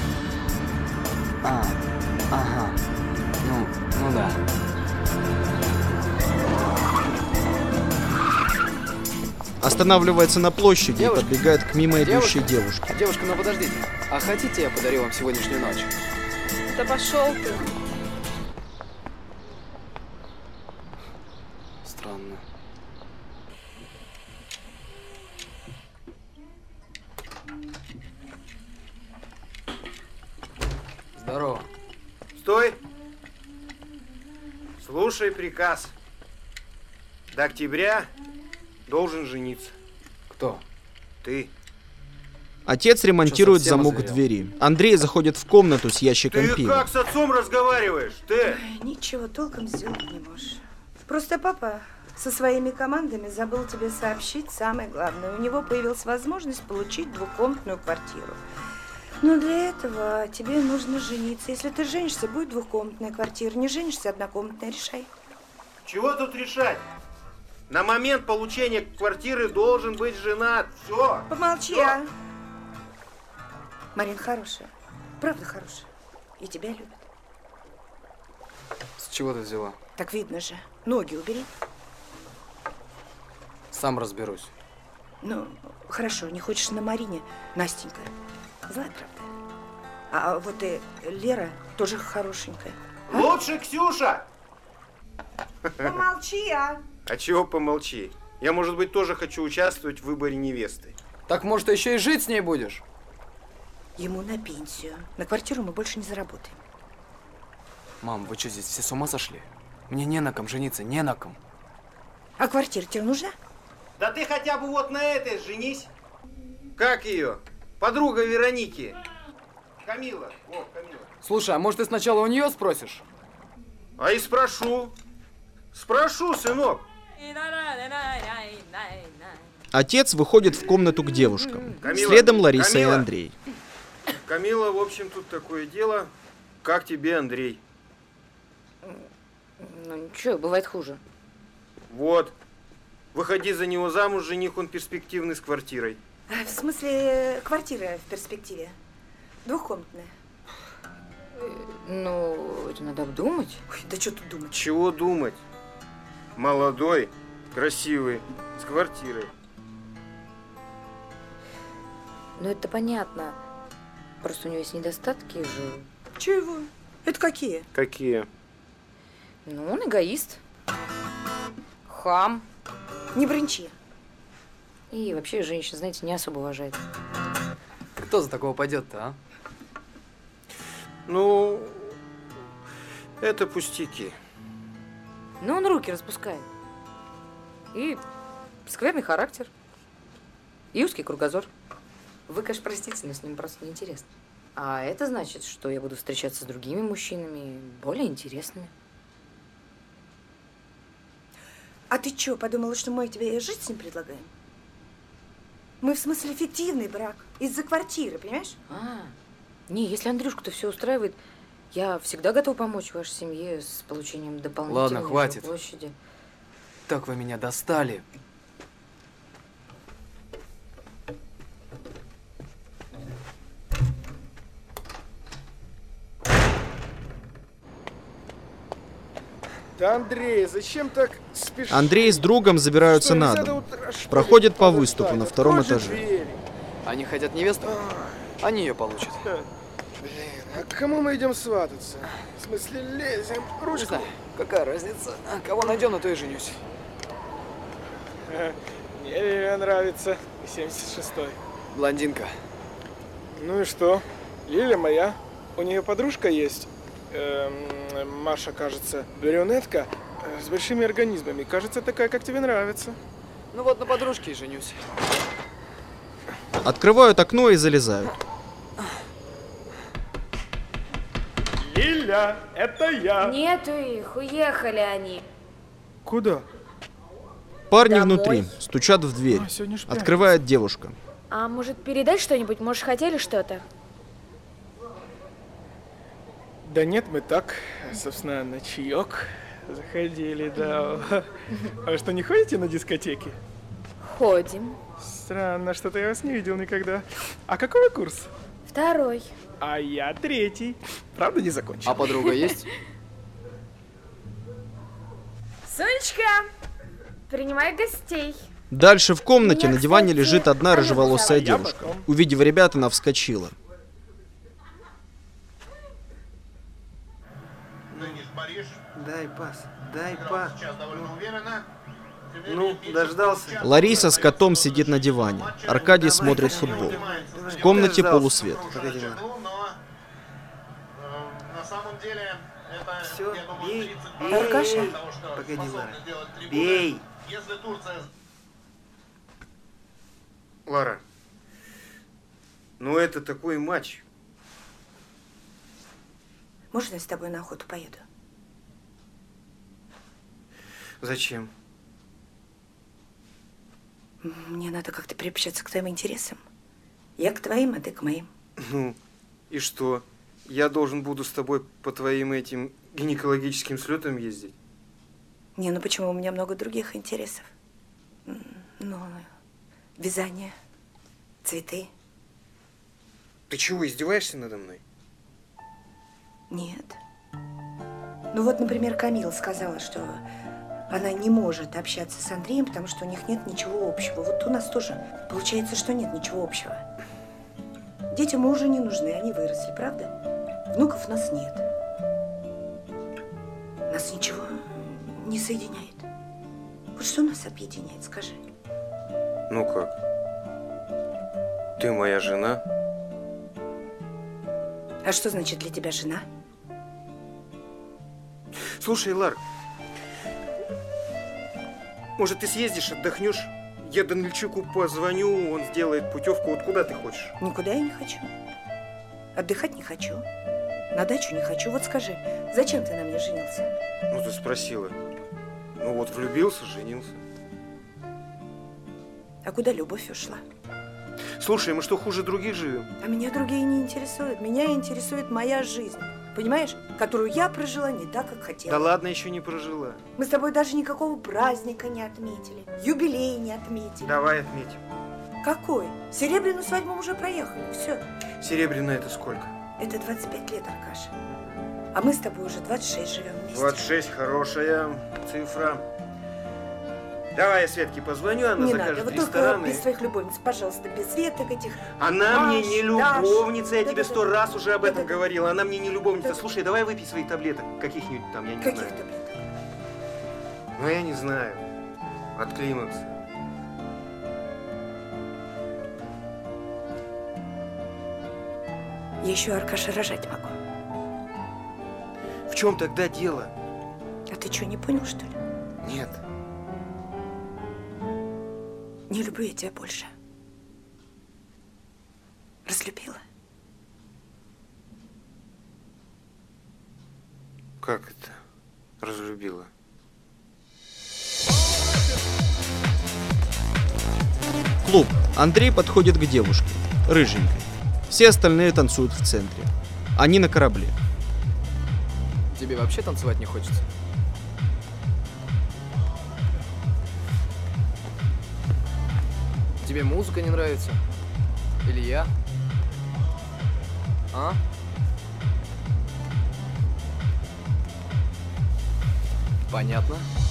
А, ага. Ну, ну да. Останавливается на площади Девушка. и подбегает к мимо идущей Девушка. девушке. Девушка, ну подождите. А хотите, я подарю вам сегодняшнюю ночь? Да пошел ты. Странно. Здорово. Стой! Слушай приказ. До октября должен жениться. Кто? Ты. Отец ремонтирует совсем замок озверел? двери. Андрей заходит в комнату с ящиком Ты пива. как с отцом разговариваешь? Ты! Ой, ничего толком сделать не можешь. Просто папа со своими командами забыл тебе сообщить самое главное. У него появилась возможность получить двухкомнатную квартиру. Но для этого тебе нужно жениться. Если ты женишься, будет двухкомнатная квартира. Не женишься, однокомнатная, решай. Чего тут решать? На момент получения квартиры должен быть женат. Все. Помолчи, Всё. а. Марин хорошая. Правда хорошая. И тебя любит. С чего ты взяла? Так видно же. Ноги убери. Сам разберусь. Ну, хорошо, не хочешь на Марине, Настенька. Злая, правда. А вот и Лера тоже хорошенькая. А? Лучше Ксюша. Помолчи, а. А чего помолчи? Я, может быть, тоже хочу участвовать в выборе невесты. Так, может, ты еще и жить с ней будешь? Ему на пенсию. На квартиру мы больше не заработаем. Мам, вы что, здесь все с ума сошли? Мне не на ком жениться, не на ком. А квартира тебе нужна? Да ты хотя бы вот на этой женись. Как ее? Подруга Вероники. Камила. О, Камила. Слушай, а может, ты сначала у нее спросишь? А и спрошу. Спрошу, сынок. Отец выходит в комнату к девушкам. Камила, Следом Лариса Камила. и Андрей. Камила, в общем, тут такое дело. Как тебе, Андрей? Ну ничего, бывает хуже. Вот. Выходи за него замуж, жених он перспективный с квартирой. А, в смысле, квартира в перспективе. Двухкомнатная. Ну, это надо обдумать. Ой, да что тут думать? Чего думать? Молодой, красивый, с квартирой. Ну, это понятно. Просто у него есть недостатки же. Чего? Это какие? Какие? Ну, он эгоист. Хам. Не бренчи. И вообще женщин, знаете, не особо уважает. Кто за такого пойдет-то, а? Ну, это пустяки. Ну, он руки распускает. И скверный характер. И узкий кругозор. Вы, конечно, простите, но с ним просто неинтересно. А это значит, что я буду встречаться с другими мужчинами, более интересными. А ты что, подумала, что мы тебе жить с ним предлагаем? Мы в смысле фиктивный брак. Из-за квартиры, понимаешь? А, не, если Андрюшку-то все устраивает, я всегда готова помочь вашей семье с получением дополнительной Ладно, хватит. площади. Так вы меня достали. Да, Андрей, зачем так спешишь? Андрей с другом забираются на дом. Проходят по выступу на втором этаже. Они хотят невесту, они ее получат. Блин, а к кому мы идем свататься? В смысле, лезем ручку? Не знаю, какая разница. Кого найдем, на то и женюсь. Мне Лилия нравится. семьдесят шестой. Блондинка. Ну и что? Лиля моя. У нее подружка есть. Эм, Маша, кажется, брюнетка э, с большими организмами. Кажется, такая, как тебе нравится. Ну вот на подружке и женюсь. Открывают окно и залезают. Лиля, это я. Нету их, уехали они. Куда? Парни Домой. внутри, стучат в дверь. А, сегодня ж пятница. Открывает девушка. А может, передать что-нибудь? Может, хотели что-то? Да нет, мы так, собственно, на чаек заходили, да. А что, не ходите на дискотеки? Ходим. Странно, что-то я вас не видел никогда. А какой вы курс? Второй. А я третий. Правда, не закончил? А подруга есть? Сонечка, принимай гостей. Дальше в комнате Меня, на диване кстати, лежит одна Аня рыжеволосая звала. Я девушка. потом. Увидев ребят, она вскочила. Денис, Париж. Дай пас, дай пас. Сейчас довольно уверенно. Ну, дождался. Лариса с котом сидит на диване. Аркадий смотрит футбол. В комнате полусвет. Погоди, Лара. Но э, на самом деле это, Всё, я думаю, бей, тридцать бей. процентов Аркаша? того, что Погоди, способны Лара. сделать трибуны. Бей. Если Турция... Лара, ну это такой матч. Можно я с тобой на охоту поеду? Зачем? Мне надо как-то приобщаться к твоим интересам. Я к твоим, а ты к моим. Ну, и что? Я должен буду с тобой по твоим этим гинекологическим слетам ездить? Не, ну почему? У меня много других интересов. Ну, вязание, цветы. Ты чего, издеваешься надо мной? Нет. Ну вот, например, Камила сказала, что она не может общаться с Андреем, потому что у них нет ничего общего. Вот у нас тоже получается, что нет ничего общего. Детям мы уже не нужны, они выросли, правда? Внуков у нас нет. Нас ничего не соединяет. Вот что нас объединяет, скажи? Ну как? Ты моя жена? А что значит для тебя жена? Слушай, Лар, может, ты съездишь, отдохнешь? Я Данильчуку позвоню, он сделает путевку. Вот куда ты хочешь? Никуда я не хочу. Отдыхать не хочу. На дачу не хочу. Вот скажи, зачем ты на мне женился? Ну, ты спросила. Ну вот, влюбился, женился. А куда любовь ушла? Слушай, мы что, хуже других живем? А меня другие не интересуют. Меня интересует моя жизнь. Понимаешь? Которую я прожила не так, как хотела. Да ладно, еще не прожила. Мы с тобой даже никакого праздника не отметили. Юбилей не отметили. Давай отметим. Какой? Серебряную свадьбу мы уже проехали. Все. Серебряная это сколько? Это двадцать пять лет, Аркаша. А мы с тобой уже двадцать шесть живем вместе. двадцать шесть хорошая цифра. Давай я Светке позвоню, она не закажет надо, вот ресторан. только без своих любовниц, пожалуйста, без Светок этих. Она Маш, мне не Даш. любовница, я Да, тебе да, сто да. раз уже об Да, этом да, да. говорила. Она мне не любовница. Да. Слушай, давай выпей своих таблеток, каких-нибудь там, я не Каких знаю. таблеток? Ну, я не знаю. От климакса. Я еще, Аркаша, рожать могу. В чем тогда дело? А ты что, не понял, что ли? Нет. Не люблю я тебя больше. Разлюбила? Как это? Разлюбила? Клуб. Андрей подходит к девушке, рыженькой. Все остальные танцуют в центре. Они на корабле. Тебе вообще танцевать не хочется? Тебе музыка не нравится? Или я? А? Понятно.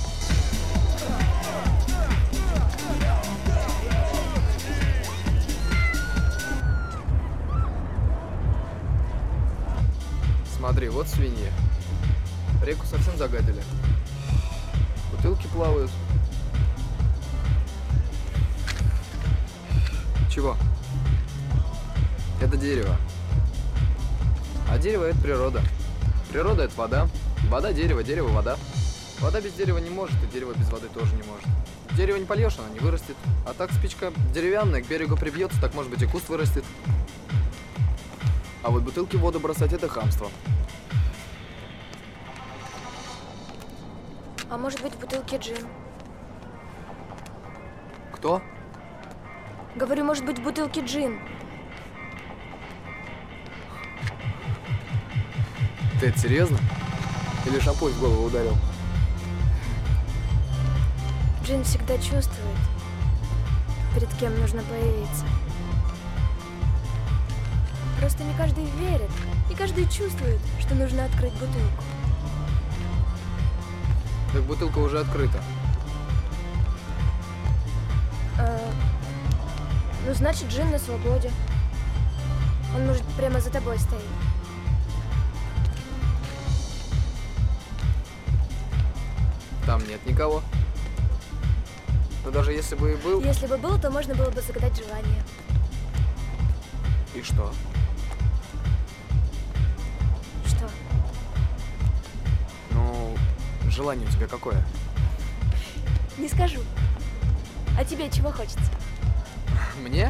Смотри, вот свиньи. Реку совсем загадили. Бутылки плавают. Чего? Это дерево. А дерево — это природа. Природа — это вода. Вода — дерево, дерево — вода. Вода без дерева не может, и дерево без воды тоже не может. Дерево не польешь, оно не вырастет. А так спичка деревянная, к берегу прибьется, так, может быть, и куст вырастет. А вот бутылки в воду бросать — это хамство. А может быть, в бутылке джин? Кто? Говорю, может быть, в бутылке джин. Ты это серьезно? Или шампунь в голову ударил? Джин всегда чувствует, перед кем нужно появиться. Просто не каждый верит, не каждый чувствует, что нужно открыть бутылку. Так бутылка уже открыта. А, ну, значит, джин на свободе. Он, может, прямо за тобой стоит. Там нет никого. Но даже если бы и был... Если бы был, то можно было бы загадать желание. И что? Что? Ну, желание у тебя какое? Не скажу. А тебе чего хочется? Мне?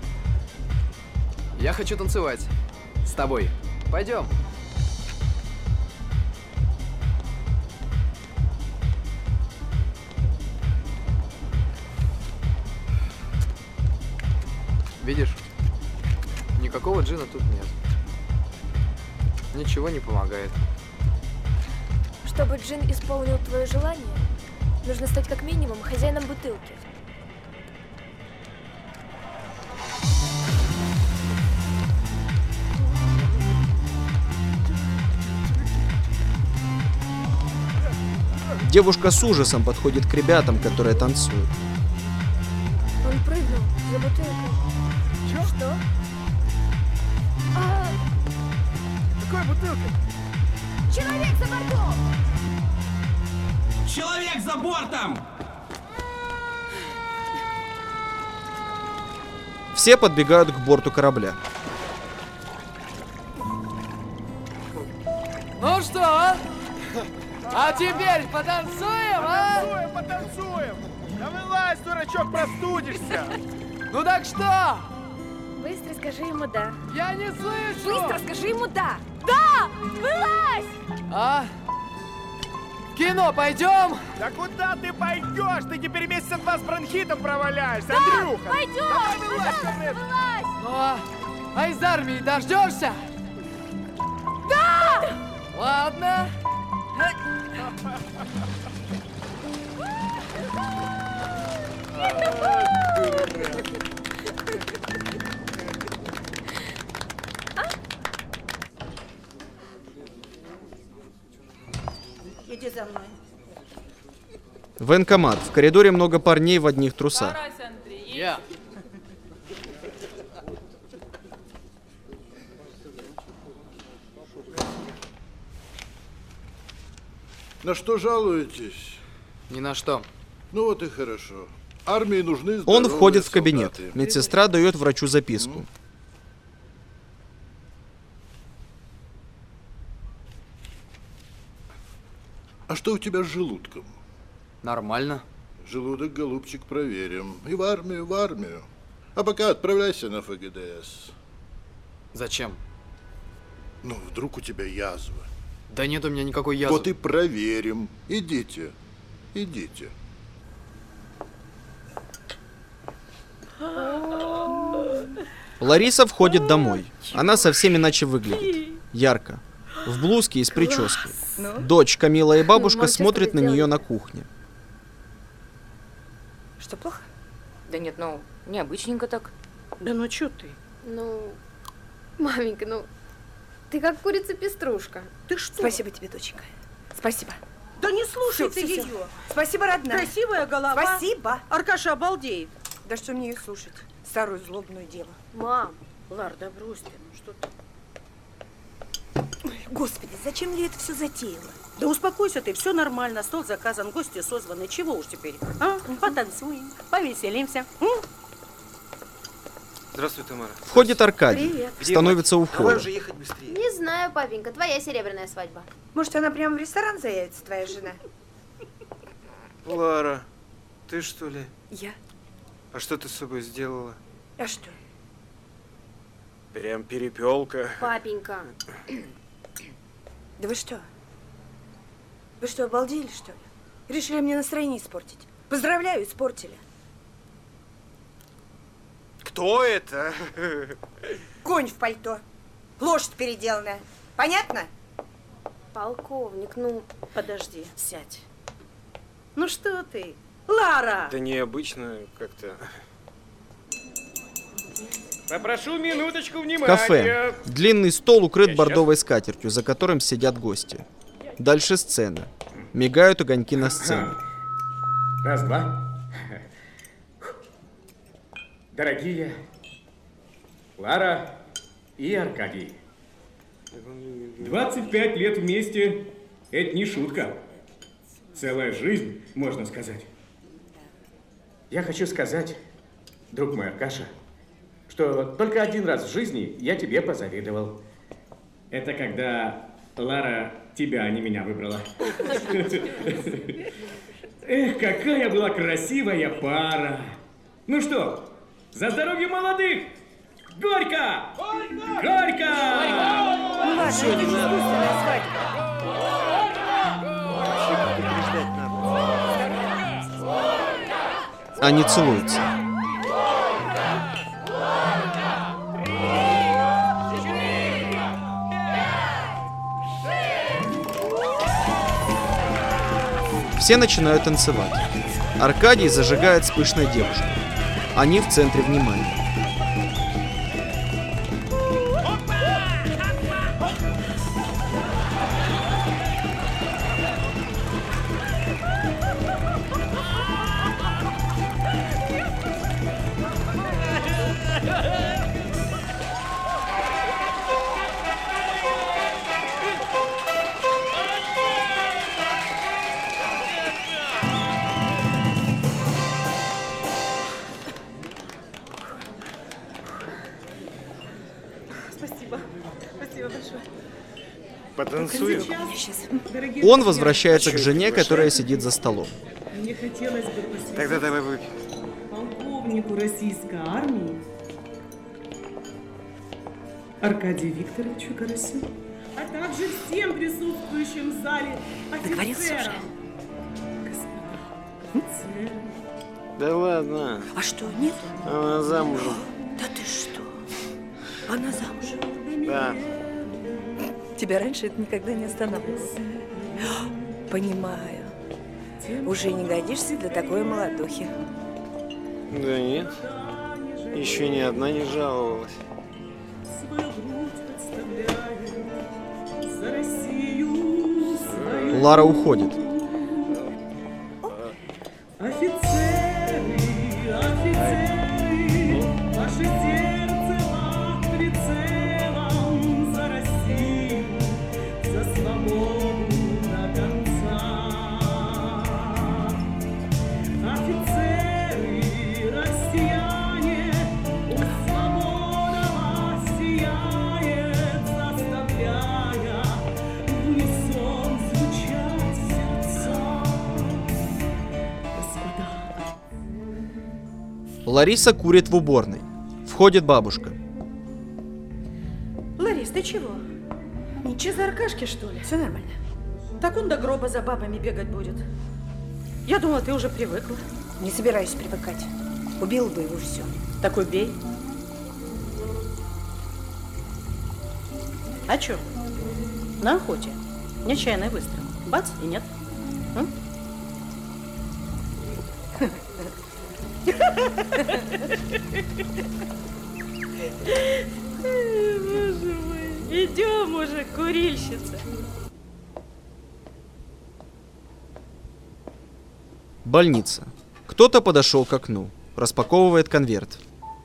Я хочу танцевать. С тобой. Пойдем. Видишь? Никакого джина тут нет. Ничего не помогает. Чтобы джин исполнил твое желание, нужно стать как минимум хозяином бутылки. Девушка с ужасом подходит к ребятам, которые танцуют. Он прыгнул за бутылкой. Чё? Что? А... Какой бутылкой? Человек за бортом! Человек за бортом! Все подбегают к борту корабля. Ну что, а? А теперь потанцуем, а? Потанцуем, потанцуем! Да вылазь, дурачок, простудишься! Ну так что? Быстро скажи ему «да». Я не слышу! Быстро скажи ему «да». Да! Вылазь! А? В кино пойдем? Да куда ты пойдешь? Ты теперь месяца два с бронхитом проваляешься, Да, Андрюха! пойдем! Давай вылазь, Пожалуйста, Корнет! вылазь! Ну а, а из армии дождешься? Да! Ладно. иди за мной. Военкомат. В коридоре много парней в одних трусах. Я. На что жалуетесь? Ни на что. Ну вот и хорошо. Армии нужны Он здоровые входит в кабинет. солдаты. Медсестра дает врачу записку. А что у тебя с желудком? Нормально. Желудок, голубчик, проверим. И в армию, в армию. А пока отправляйся на ФГДС. Зачем? Ну, вдруг у тебя язва. Да нет у меня никакой язвы. Вот и проверим. Идите. Идите. Лариса входит домой. Она совсем иначе выглядит. Ярко. В блузке и с прической. Дочь Камила и бабушка Мам, смотрят что на ты нее делаешь? на кухне. Что, плохо? Да нет, ну, необычненько так. Да ну чё ты? Ну, маменька, ну, ты как курица-пеструшка. Ты что? Спасибо тебе, доченька. Спасибо. Да не слушай Всё, ты всё, всё. ее. Спасибо, родная. Красивая голова. Спасибо. Аркаша обалдеет. Да что мне ее слушать? Старую злобную деву. Мам, Лар, да брось ты, ну что ты? Ой, Господи, зачем я это все затеяла? Да успокойся ты, все нормально, стол заказан, гости созваны. Чего уж теперь? А? Потанцуем, повеселимся. М? Здравствуй, Тамара. Входит Аркадий. Привет. Становится у Давай входа. уже ехать быстрее. Не знаю, папенька, твоя серебряная свадьба. Может, она прямо в ресторан заявится, твоя жена? Лара, ты что ли? Я? А что ты с собой сделала? А что? Прям перепелка. Папенька. Да вы что? Вы что, обалдели, что ли? Решили мне настроение испортить? Поздравляю, испортили. Кто это? Конь в пальто. Лошадь переделанная. Понятно? Полковник, ну... Подожди, сядь. Ну что ты? Лара! Да необычно как-то. Попрошу минуточку внимания. Кафе. Длинный стол укрыт Я бордовой скатертью, за которым сидят гости. Дальше сцена. Мигают огоньки на сцене. Раз, два. Дорогие Лара и Аркадий. двадцать пять лет вместе – это не шутка. Целая жизнь, можно сказать. Я хочу сказать, друг мой Аркаша, что только один раз в жизни я тебе позавидовал. Это когда Лара тебя, а не меня выбрала. Эх, какая была красивая пара. Ну что, за здоровье молодых! Горько! Горько! Горько! Ну ладно, это же искусственная свадьба. Они целуются. Все начинают танцевать. Аркадий зажигает с пышной девушкой. Они в центре внимания. Спасибо. Спасибо большое. Потанцуем. Он возвращается к жене, которая сидит за столом. Мне хотелось бы посвятить Тогда давай выпьем. полковнику российской армии Аркадию Викторовичу Карасю, а также всем присутствующим в зале Договорился уже? офицерам. Господа, офицеры. Да ладно. А что, нет? Она замужем. Да ты что? Она замужем? Да. Тебя раньше это никогда не останавливало. Понимаю. Уже не годишься для такой молодухи. Да нет. Еще ни одна не жаловалась. Свою грудь подставляю за Россию свою. Лара уходит. Офицеры, офицеры, ваше сердце под прицелом за Россию, за свободу до конца. Офицеры, россияне, пусть свобода вас сияет, заставляя в унисон звучать сердца. Лариса курит в уборной. Входит бабушка. Ларис, ты чего? Ничего за Аркашки, что ли? Все нормально. Так он до гроба за бабами бегать будет. Я думала, ты уже привыкла. Не собираюсь привыкать. Убил бы его все. Так убей. А чё? На охоте. Нечаянный выстрел. Бац, и нет. М? Боже мой. Идем уже, курильщица. Больница. Кто-то подошел к окну. Распаковывает конверт.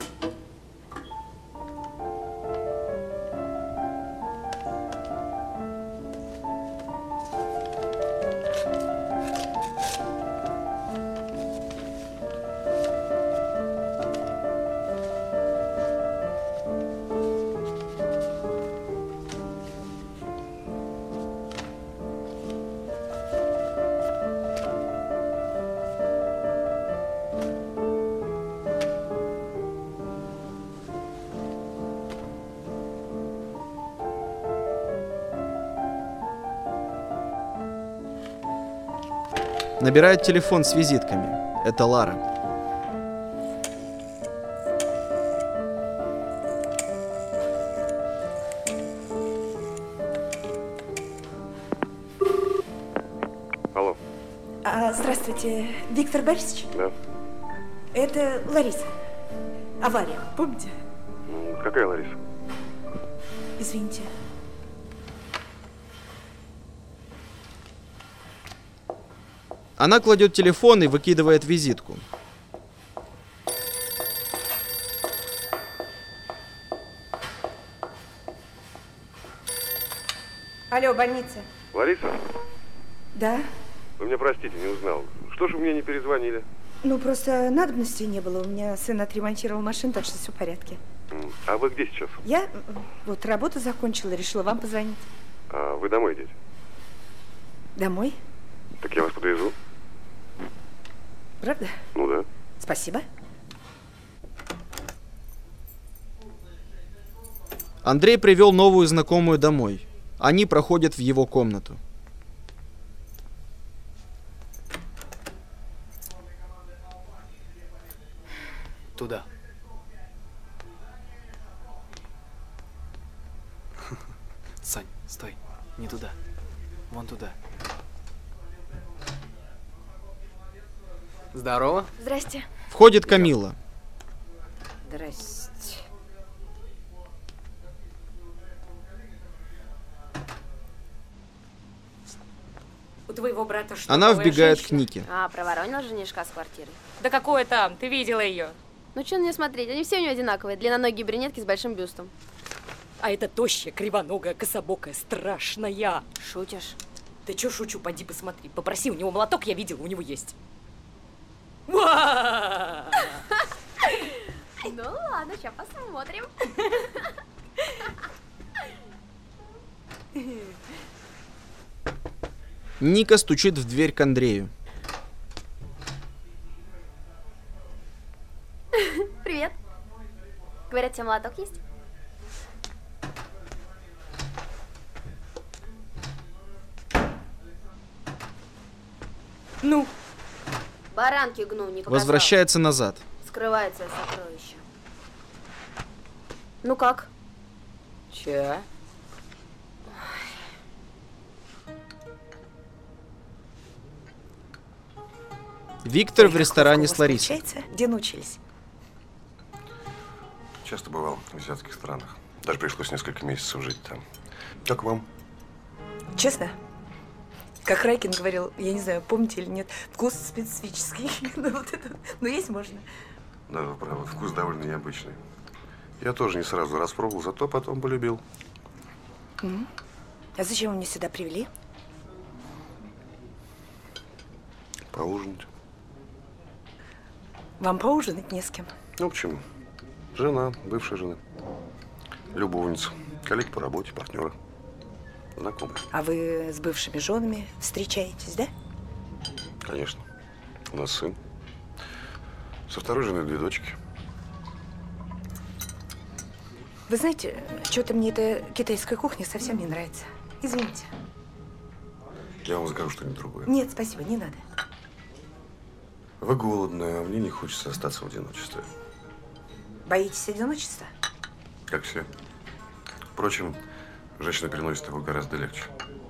Набирает телефон с визитками. Это Лара. Алло. А, здравствуйте, Виктор Борисович? Да. Это Лариса. Авария, помните? Какая Лариса? Извините. Она кладет телефон и выкидывает визитку. Алло, больница. Лариса? Да? Вы меня простите, не узнал. Что ж вы мне не перезвонили? Ну, просто надобности не было. У меня сын отремонтировал машину, так что все в порядке. А вы где сейчас? Я вот работу закончила, решила вам позвонить. А вы домой идете? Домой? Так я вас подвезу. Правда? Ну да. Спасибо. Андрей привел новую знакомую домой. Они проходят в его комнату. Туда. Сань, стой. Не туда. Вон туда. Здорово. Здрасте. Входит Камила. Здрасте. У твоего брата что? Она новая вбегает женщина? к Нике. А, проворонил женишка с квартиры. Да какое там? Ты видела ее? Ну что на нее смотреть? Они все у нее одинаковые. Длинноногие брюнетки с большим бюстом. А это тощая, кривоногая, кособокая, страшная. Шутишь? Да чё шучу, поди посмотри. Попроси, у него молоток, я видела, у него есть. Ну ладно, сейчас посмотрим. Ника стучит в дверь к Андрею. Привет. Говорят, у тебя молоток есть? Ну? Баранки гну, не показал. Возвращается назад. Скрывается сокровище. Ну как? Че? Виктор в ресторане с Ларисой. Где научились? Часто бывал в азиатских странах. Даже пришлось несколько месяцев жить там. Как вам? Честно? Как Райкин говорил, я не знаю, помните или нет, вкус специфический. Ну, вот это, ну, есть можно. Да, вы правы, вкус довольно необычный. Я тоже не сразу распробовал, зато потом полюбил. Mm. А зачем вы меня сюда привели? Поужинать. Вам поужинать не с кем? Ну, почему? Жена, бывшая жена. Любовница. Коллеги по работе, партнеры. Знакомые. А вы с бывшими женами встречаетесь, да? Конечно. У нас сын. Со второй женой две дочки. Вы знаете, что-то мне эта китайская кухня совсем не нравится. Извините. Я вам закажу что-нибудь другое. Нет, спасибо, не надо. Вы голодны, а мне не хочется остаться в одиночестве. Боитесь одиночества? Как все. Впрочем, женщина переносит его гораздо легче.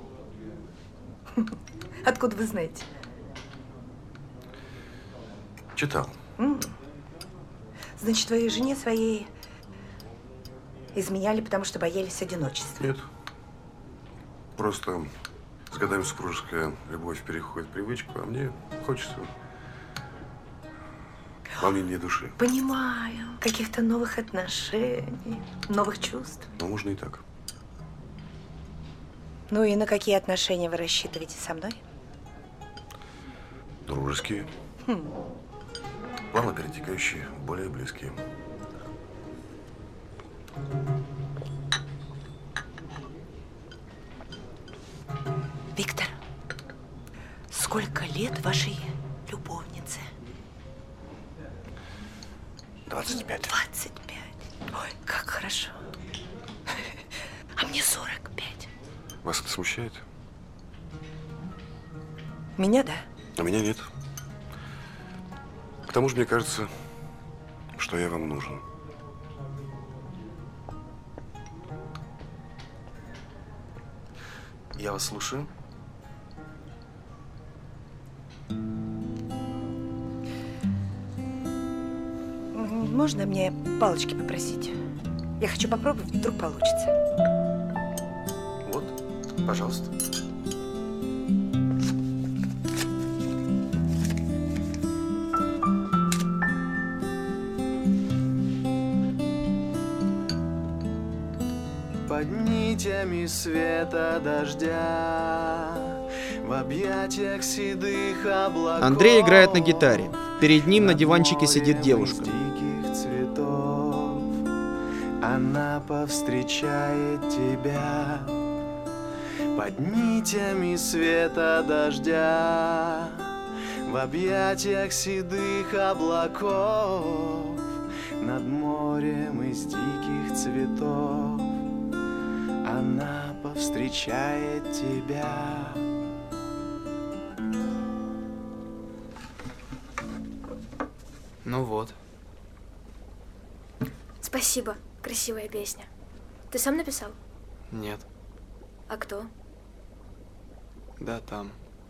Откуда вы знаете? Читал. М. Значит, твоей жене своей изменяли, потому что боялись одиночества? Нет. Просто с годами супружеская любовь переходит в привычку, а мне хочется волнения души. Понимаю. Каких-то новых отношений, новых чувств. Но можно и так. Ну и на какие отношения вы рассчитываете со мной? Дружеские. Хм. Плавно перетекающие, более близкие. Виктор, сколько лет вашей любовнице? двадцать пять. двадцать пять. Ой, как хорошо. А мне сорок пять. Вас это смущает? Меня, да. А меня нет. К тому же, мне кажется, что я вам нужен. Я вас слушаю. Можно мне палочки попросить? Я хочу попробовать, вдруг получится. Вот, пожалуйста. Под нитями света дождя, в объятиях седых облаков. Андрей играет на гитаре. Перед ним на диванчике сидит девушка. Цветов, она повстречает тебя под нитями света дождя, в объятиях седых облаков, над морем из диких цветов она повстречает тебя. Ну вот. Спасибо. Красивая песня. Ты сам написал? Нет. А кто? Да, там.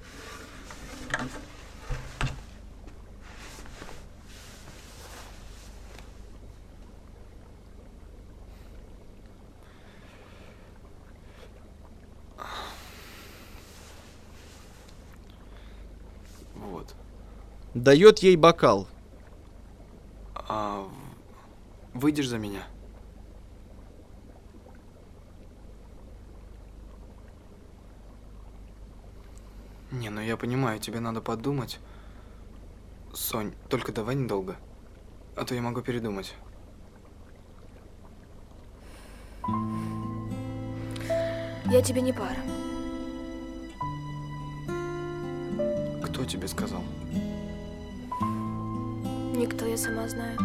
Вот. Дает ей бокал. А выйдешь за меня? Не, ну я понимаю, тебе надо подумать. Сонь, только давай недолго. А то я могу передумать. Я тебе не пара. Кто тебе сказал? Никто, я сама знаю.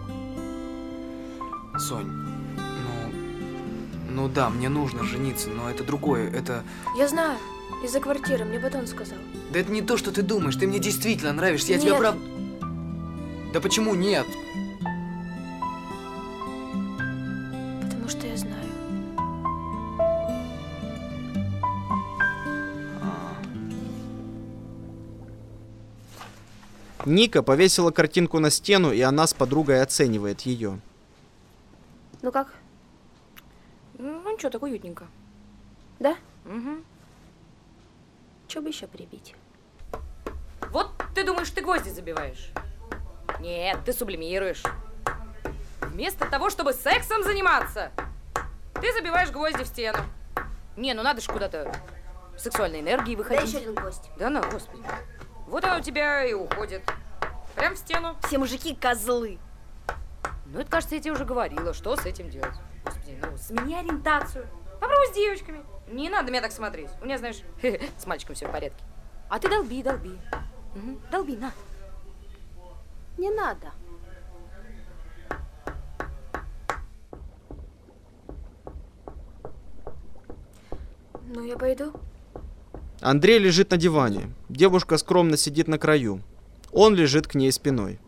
Сонь, ну... Ну да, мне нужно жениться, но это другое, это... Я знаю. Из-за квартиры, мне Батон сказал. Да это не то, что ты думаешь, ты мне действительно нравишься, я Нет. тебя прав... Да почему нет? Потому что я знаю. Ника повесила картинку на стену, и она с подругой оценивает ее. Ну как? Ну, ничего, так уютненько. Да? Угу. Что бы еще прибить? Вот ты думаешь, ты гвозди забиваешь? Нет, ты сублимируешь. Вместо того, чтобы сексом заниматься, ты забиваешь гвозди в стену. Не, ну надо же куда-то сексуальной энергией выходить. Да еще один гвоздь. Да ну, господи. Вот она у тебя и уходит. Прям в стену. Все мужики козлы. Ну, это, кажется, я тебе уже говорила, что с этим делать. Господи, ну, смени ориентацию. Попробуй с девочками. Не надо меня так смотреть. У меня, знаешь, с мальчиком все в порядке. А ты долби, долби. Угу. Долби, на. Не надо. Ну, я пойду. Андрей лежит на диване. Девушка скромно сидит на краю. Он лежит к ней спиной.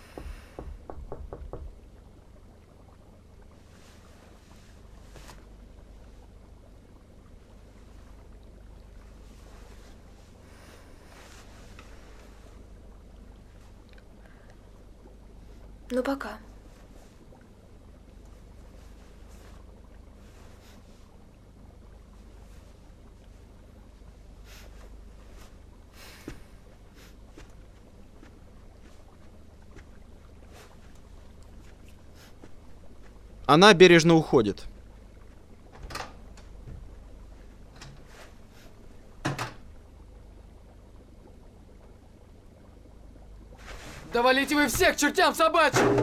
Ну, пока. Она бережно уходит. Да валите вы всех к чертям собачьим!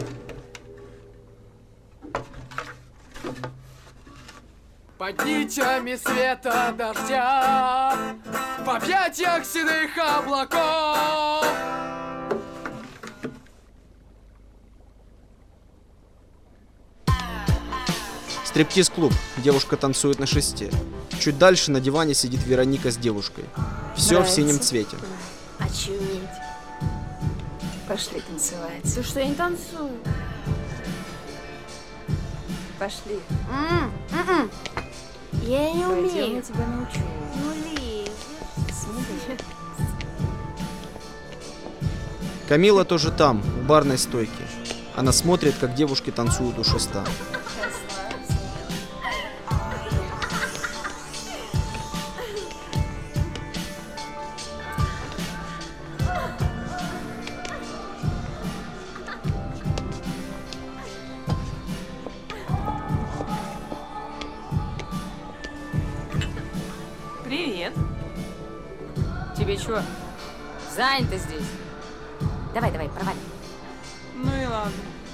Под нитями света дождя, в объятиях седых облаков. Стриптиз-клуб. Девушка танцует на шесте. Чуть дальше на диване сидит Вероника с девушкой. Все в синем цвете. Очуметь. Пошли танцевать. Ты что, я не танцую? Пошли. М -м -м. Я не умею. Пойдем, я тебя научу. Ну, Ли. Камила тоже там, у барной стойки. Она смотрит, как девушки танцуют у шеста. Привет. Тебе что, занято здесь? Давай, давай, провали. Ну и ладно.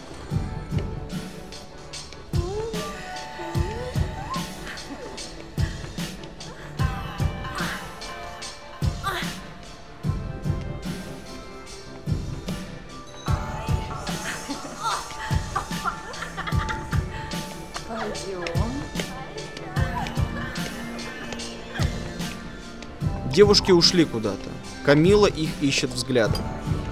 Пойдем. Девушки ушли куда-то. Камила их ищет взглядом.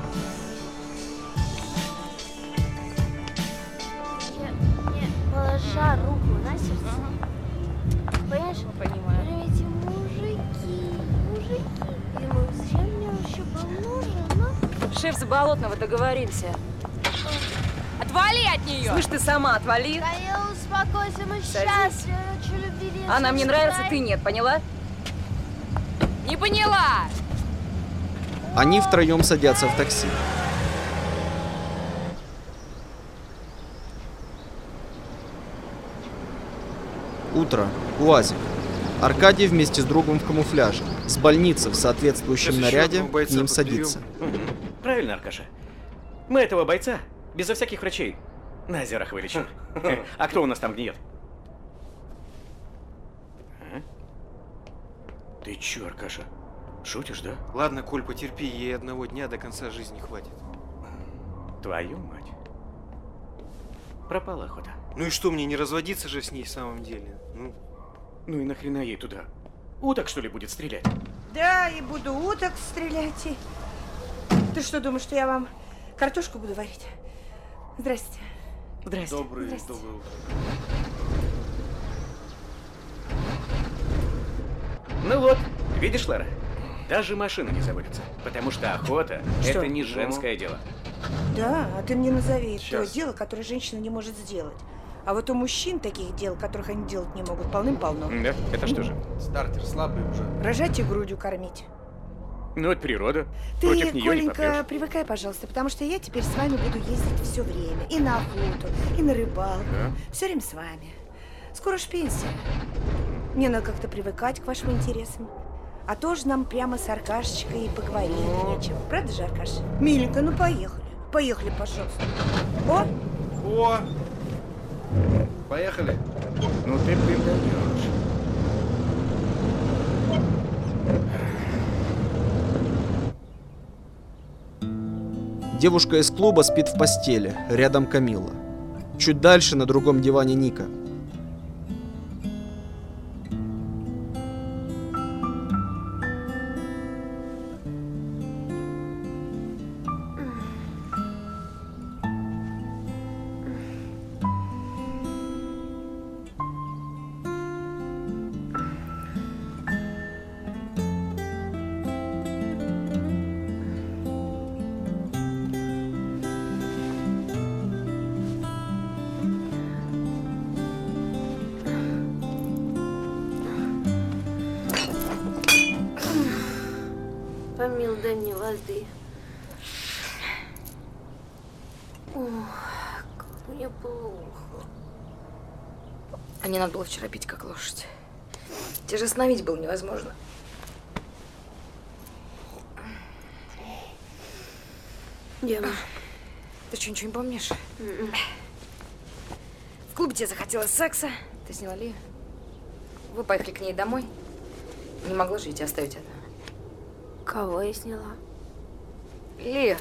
Я не положа руку на сердце. Понимаешь? Понимаю. Но эти мужики, мужики. И думаю, зачем мне вообще был нужен, а? Шеф Заболотного, договоримся. Отвали от нее! Слышь, ты сама отвали. Да я успокойся, мы счастливы, очень любили. Она мне нравится, ты нет, поняла? Не поняла! Они втроем садятся в такси. Утро. УАЗик. Аркадий вместе с другом в камуфляже. С больницы в соответствующем наряде к ним садится. Правильно, Аркаша. Мы этого бойца безо всяких врачей на озерах вылечим. А кто у нас там гниет? А? Ты чё, Аркаша? Шутишь, да? Ладно, Коль, потерпи, ей одного дня до конца жизни хватит. Твою мать. Пропала охота. Ну и что, мне не разводиться же с ней в самом деле? Ну, ну и нахрена ей туда? Уток, что ли, будет стрелять? Да, и буду уток стрелять. И... Ты что, думаешь, что я вам картошку буду варить? Здрасте. Здрасте. Доброе, Здрасте. доброе утро. Ну вот, видишь, Лара? Даже машина не заводится, потому что охота – Что? это не женское дело. Да, а ты мне назови Сейчас. то дело, которое женщина не может сделать. А вот у мужчин таких дел, которых они делать не могут, полным-полно. Да? Это что же? Стартер слабый уже. Рожать и грудью кормить. Ну, это природа. Ты, Против нее не Коленька, попрешь. привыкай, пожалуйста, потому что я теперь с вами буду ездить все время. И на охоту, и на рыбалку. Да? Все время с вами. Скоро ж пенсия. Мне надо как-то привыкать к вашим интересам. А то ж нам прямо с Аркашечкой и поговорить нечего. Правда же, Аркаш? Миленька, ну поехали. Поехали, пожалуйста. О! О! Поехали. Ну ты придаешь. Девушка из клуба спит в постели, рядом Камилла. Чуть дальше на другом диване Ника. Камил, дай мне воды. Ох, как мне плохо. А не надо было вчера пить, как лошадь. Тебя же остановить было невозможно. Дема. Ты что, ничего не помнишь? В клубе тебе захотелось секса. Ты сняла Лию. Вы поехали к ней домой. Не могла же я тебя оставить одну. Кого я сняла? Лия.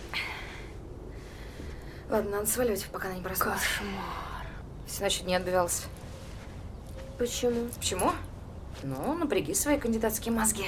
Ладно, надо сваливать, пока она не проснулась. Кошмар. Всю ночь не отбивалась. Почему? Почему? Ну, напряги свои кандидатские мозги.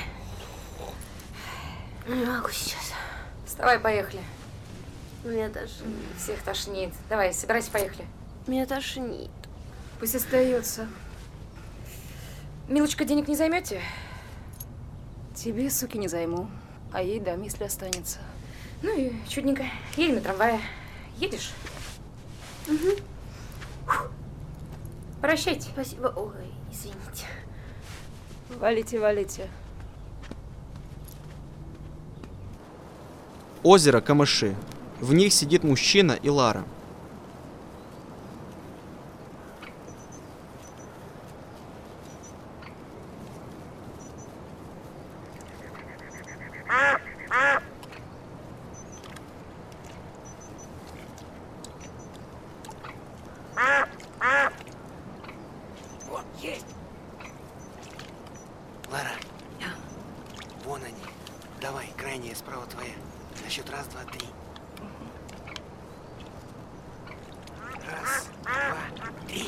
Не могу сейчас. Вставай, поехали. Меня тошнит. Всех тошнит. Давай, собирайся, поехали. Меня тошнит. Пусть остается. Милочка, денег не займете? Тебе, суки, не займу. А ей дам, если останется. Ну и чудненько. Едем на трамвае. Едешь? Угу. Фух. Прощайте. Спасибо. Ой, извините. Валите, валите. Озеро, камыши. В них сидит мужчина и Лара. Вот, есть. Лара, вон они. Давай, крайняя справа твоя. На счет раз, два, три. Раз, два, три.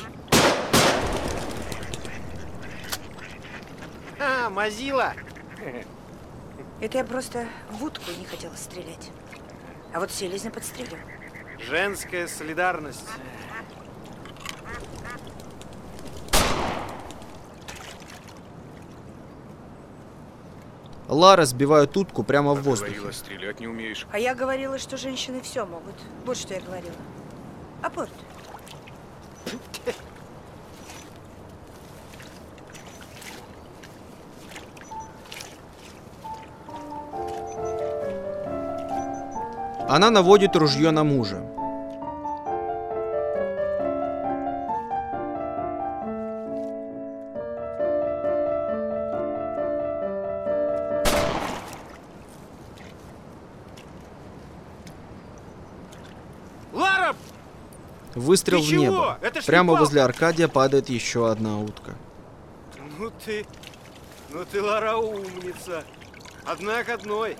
А, Мазила! Это я просто в утку не хотела стрелять. А вот селезня подстрелю. Женская солидарность. Лара сбивает утку прямо в воздухе. Говорила, стрелять не умеешь. А я говорила, что женщины все могут. Вот что я говорила. Апорт. Она наводит ружье на мужа. Лара! Выстрел Ты в чего? небо. Это ж не Прямо палка. возле Аркадия падает еще одна утка. Ну ты... Ну ты, Лара, умница. Одна к одной.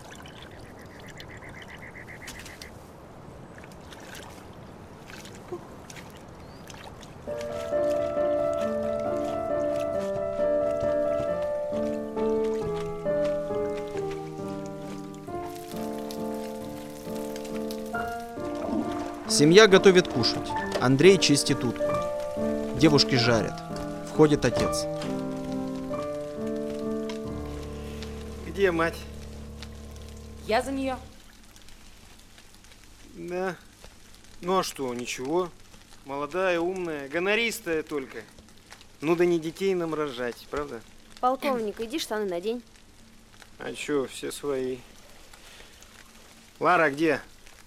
Семья готовит кушать. Андрей чистит утку. Девушки жарят. Входит отец. Где мать? Я за нее. Да. Ну а что, ничего. Молодая, умная, гонористая только. Ну да не детей нам рожать, правда? Полковник, иди штаны надень. А чё, все свои. Лара где?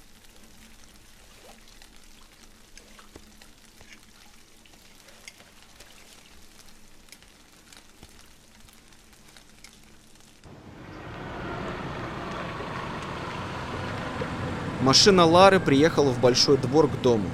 Машина Лары приехала в большой двор к дому.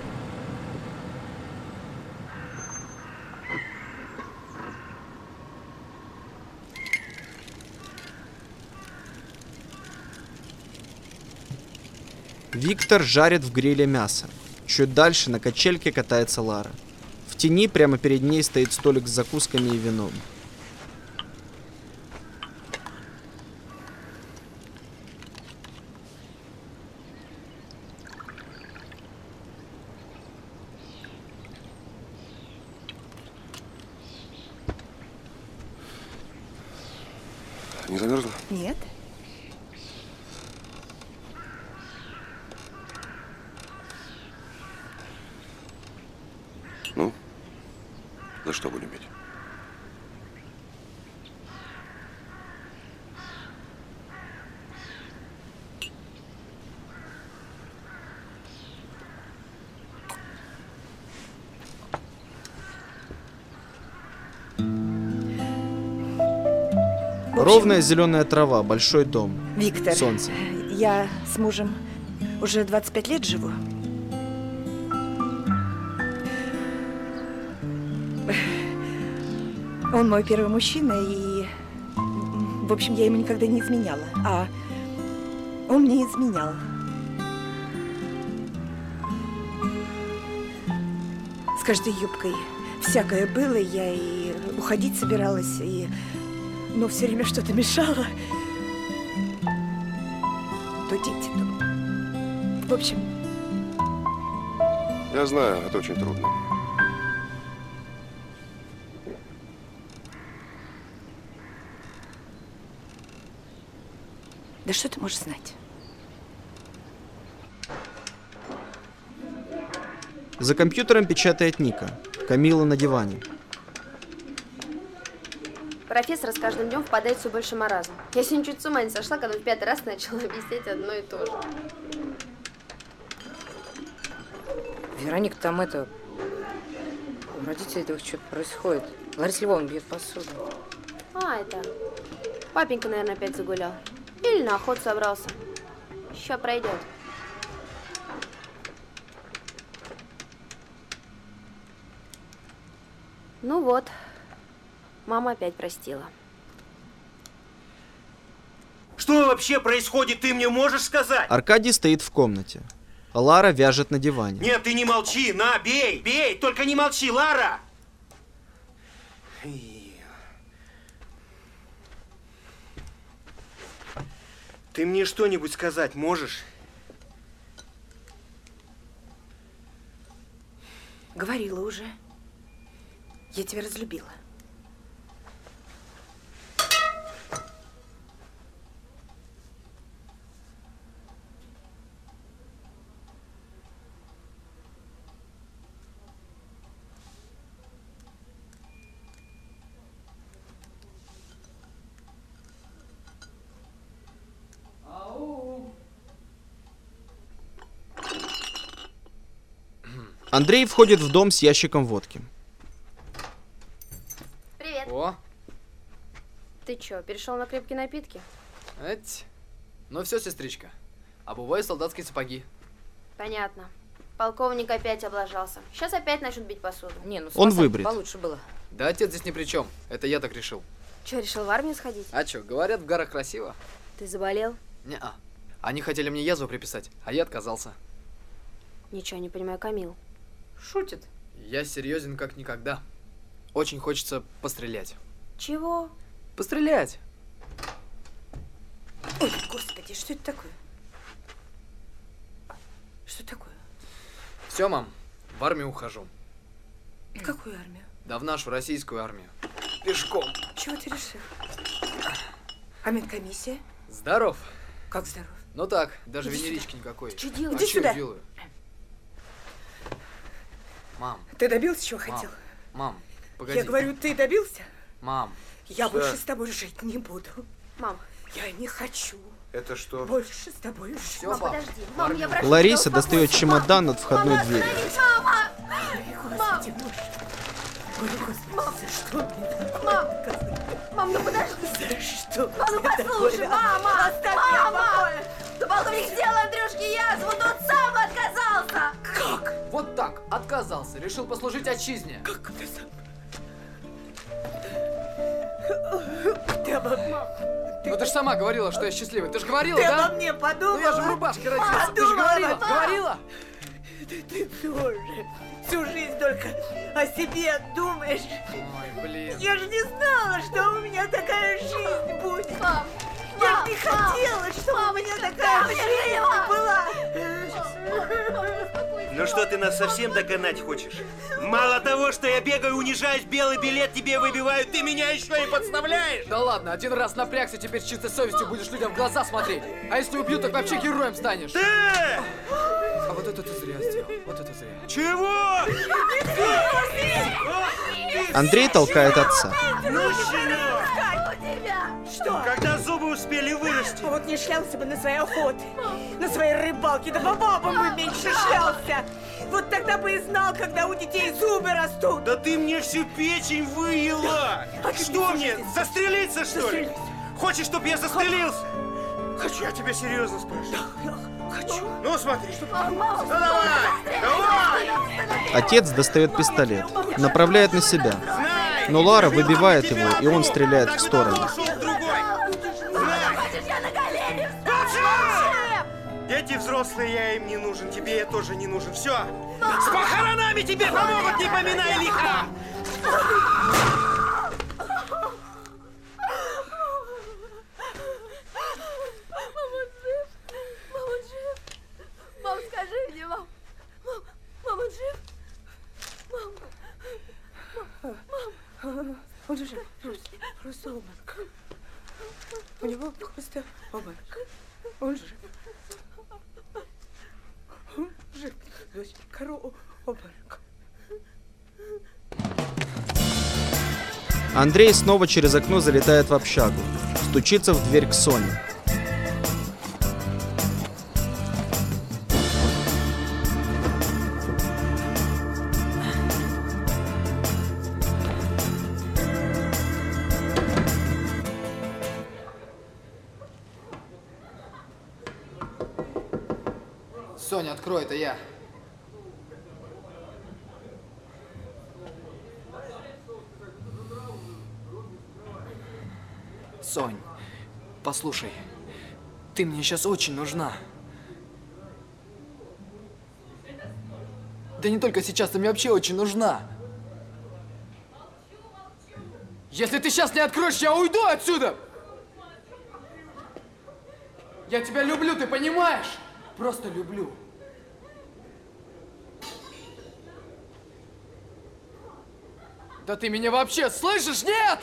Виктор жарит в гриле мясо. Чуть дальше на качельке катается Лара. В тени прямо перед ней стоит столик с закусками и вином. Не замерзла? Нет. Ну, за что будем пить? Ровная зеленая трава, большой дом. Виктор, солнце. Я с мужем уже двадцать пять лет живу. Он мой первый мужчина, и, в общем, я ему никогда не изменяла. А он мне изменял. С каждой юбкой всякое было, я и уходить собиралась, и... но все время что-то мешало. То дети, то... В общем... Я знаю, это очень трудно. Да что ты можешь знать? За компьютером печатает Ника. Камила на диване. Профессор с каждым днем впадает все больше маразм. Я сегодня чуть с ума не сошла, когда в пятый раз начала объяснять одно и то же. Вероника, там это... У родителей этого что-то происходит. Лариса Львовна бьет посуду. А, это... Папенька, наверное, опять загулял. Или на охоту собрался. Еще пройдет. Ну вот. Мама опять простила. Что вообще происходит, ты мне можешь сказать? Аркадий стоит в комнате. Лара вяжет на диване. Нет, ты не молчи, на, бей, бей, только не молчи, Лара! Ты мне что-нибудь сказать можешь? Говорила уже. Я тебя разлюбила. Андрей входит в дом с ящиком водки. Привет. О, Ты чё, перешел на крепкие напитки? эть. Ну все, сестричка. Обувай солдатские сапоги. Понятно. Полковник опять облажался. Сейчас опять начнут бить посуду. Не, ну Он выбрит. Получше было. Да отец здесь ни при чем. Это я так решил. Чё, решил в армию сходить? А чё, говорят, в горах красиво? Ты заболел? Не-а. Они хотели мне язву приписать, а я отказался. Ничего не понимаю, Камил. Шутит. Я серьезен как никогда. Очень хочется пострелять. Чего? Пострелять. Ой, господи, что это такое? Что такое? Все, мам, в армию ухожу. В какую армию? Да в нашу российскую армию. Пешком. Чего ты решил? А медкомиссия? Здоров. Как здоров? Ну так, даже Иди венерички сюда. никакой. Ты что делаешь? А Иди чё сюда. делаю? Мам. Ты добился, чего мам, хотел? Мам, погоди. Я говорю, ты добился? Мам. Я что? больше с тобой жить не буду. Мам, Я не хочу. Это что? Больше с тобой жить. Мам, подожди. Мам, я прошу Лариса тебя, достает успокойся. чемодан от входной двери. Мама! Мам! Мам, за что мне такое? Мам! Мам, ну подожди! За что? Мам, ну послушай, мама! Оставь Мама! меня в покое! Да полковник сделал Андрюшке язву, тот сам отказался! Как? Вот так, отказался, решил послужить отчизне. Как это сам? Ты обо мне... Ну ты же сама говорила, что я счастливый. Ты же говорила, Ты да? обо мне подумала? Ну я же в рубашке родился. Ты же Подумала, говорила, мам. говорила? Ты, ты тоже всю жизнь только о себе думаешь. Ой, блин. Я же не знала, что у меня такая жизнь будет. Мам! Я Мам, же не мам, хотела, чтобы мам, у меня да, такая я жизнь жива. была. Ну что, ты нас совсем доконать хочешь? Мало того, что я бегаю, унижаюсь, белый билет тебе выбиваю, ты меня еще и подставляешь! Да ладно, один раз напрягся, теперь с чистой совестью будешь людям в глаза смотреть. А если убьют, так вообще героем станешь. Ты! А вот это ты зря сделал. Вот это зря. Чего? Андрей толкает отца. Ну, щенок! Что? Когда зубы успели вырасти? А вот не шлялся бы на свои охоты, на свои рыбалки, да по бабам бы меньше шлялся. Вот тогда бы и знал, когда у детей зубы растут. Да ты мне всю печень выела! А ты Что мне мне, застрелиться, что ли? Застрелиться. Хочешь, чтоб я застрелился? Хочу. Я тебя серьезно спрашиваю. Хочу. Ну, смотри. Ну, давай! Давай! Отец достает пистолет, направляет на себя. Но Лара выбивает его, и он стреляет в сторону. Дети взрослые, я им не нужен, тебе я тоже не нужен. Все! С похоронами тебе помогут, не поминай лиха! Мам, скажи мне, мам. Мам, мам, он жив? Мам. Мам. Он же жив. Просто, просто обморок. У него просто обморок. Он жив. Он жив. Дочь, корову обморок. Андрей снова через окно залетает в общагу. Стучится в дверь к Соне. Соня, открой, это я. Сонь, послушай, ты мне сейчас очень нужна. Да не только сейчас, ты мне вообще очень нужна. Если ты сейчас не откроешь, я уйду отсюда! Я тебя люблю, ты понимаешь? Просто люблю. Да ты меня вообще слышишь? Нет!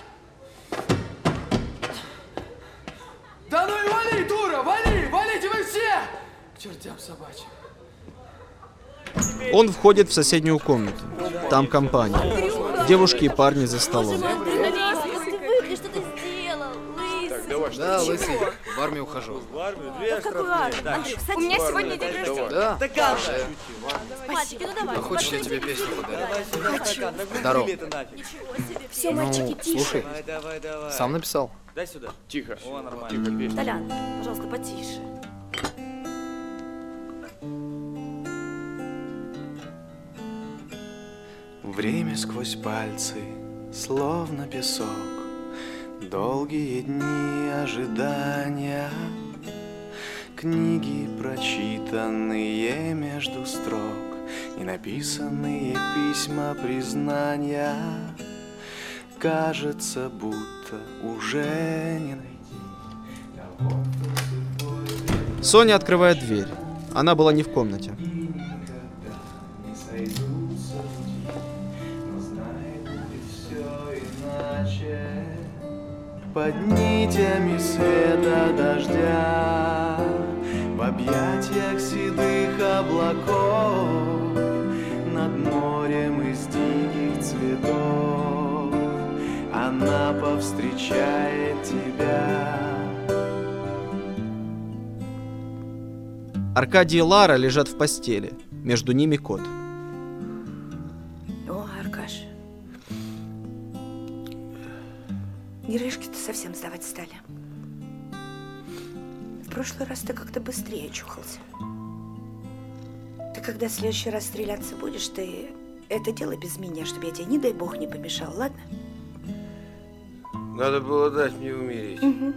Да ну и вали, дура! Вали! Валите вы все! К чертям собачьим. Он входит в соседнюю комнату. Там компания. Девушки и парни за столом. Ты выглядишь, что ты сделал, лысый. Да, лысый. В армию ухожу. В армию? Да в какую армию? Андрюх, У меня садись. сегодня день рождения. Да? Да как же? Мальчики, ну давай. А хочешь, я тебе песню подарю? Хочу. Здорово. Ничего себе. Все, Ну, мальчики, тише. слушай, Давай, давай, давай. сам написал. Дай сюда. Тихо. О, нормально. Тихо, песня. Толян, пожалуйста, потише. Время сквозь пальцы, словно песок, долгие дни ожидания, книги, прочитанные между строк, и написанные письма признания. Кажется, будто уже не найти. Соня открывает дверь. Она была не в комнате. Под нитями света дождя, в объятиях седых облаков, над морем из диких цветов, она повстречает тебя. Аркадий и Лара лежат в постели. Между ними кот. О, Аркаш. Нервишки-то совсем сдавать стали. В прошлый раз ты как-то быстрее очухался. Ты когда в следующий раз стреляться будешь, ты это делай без меня, чтобы я тебе, не дай бог, не помешал, ладно? Надо было дать мне умереть. Угу.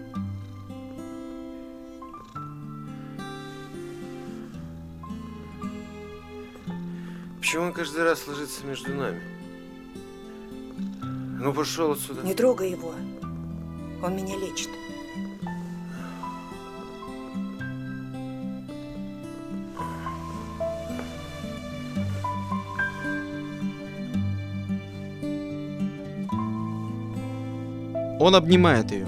Почему он каждый раз ложится между нами? Ну, пошел отсюда. Не трогай его. Он меня лечит. Он обнимает ее.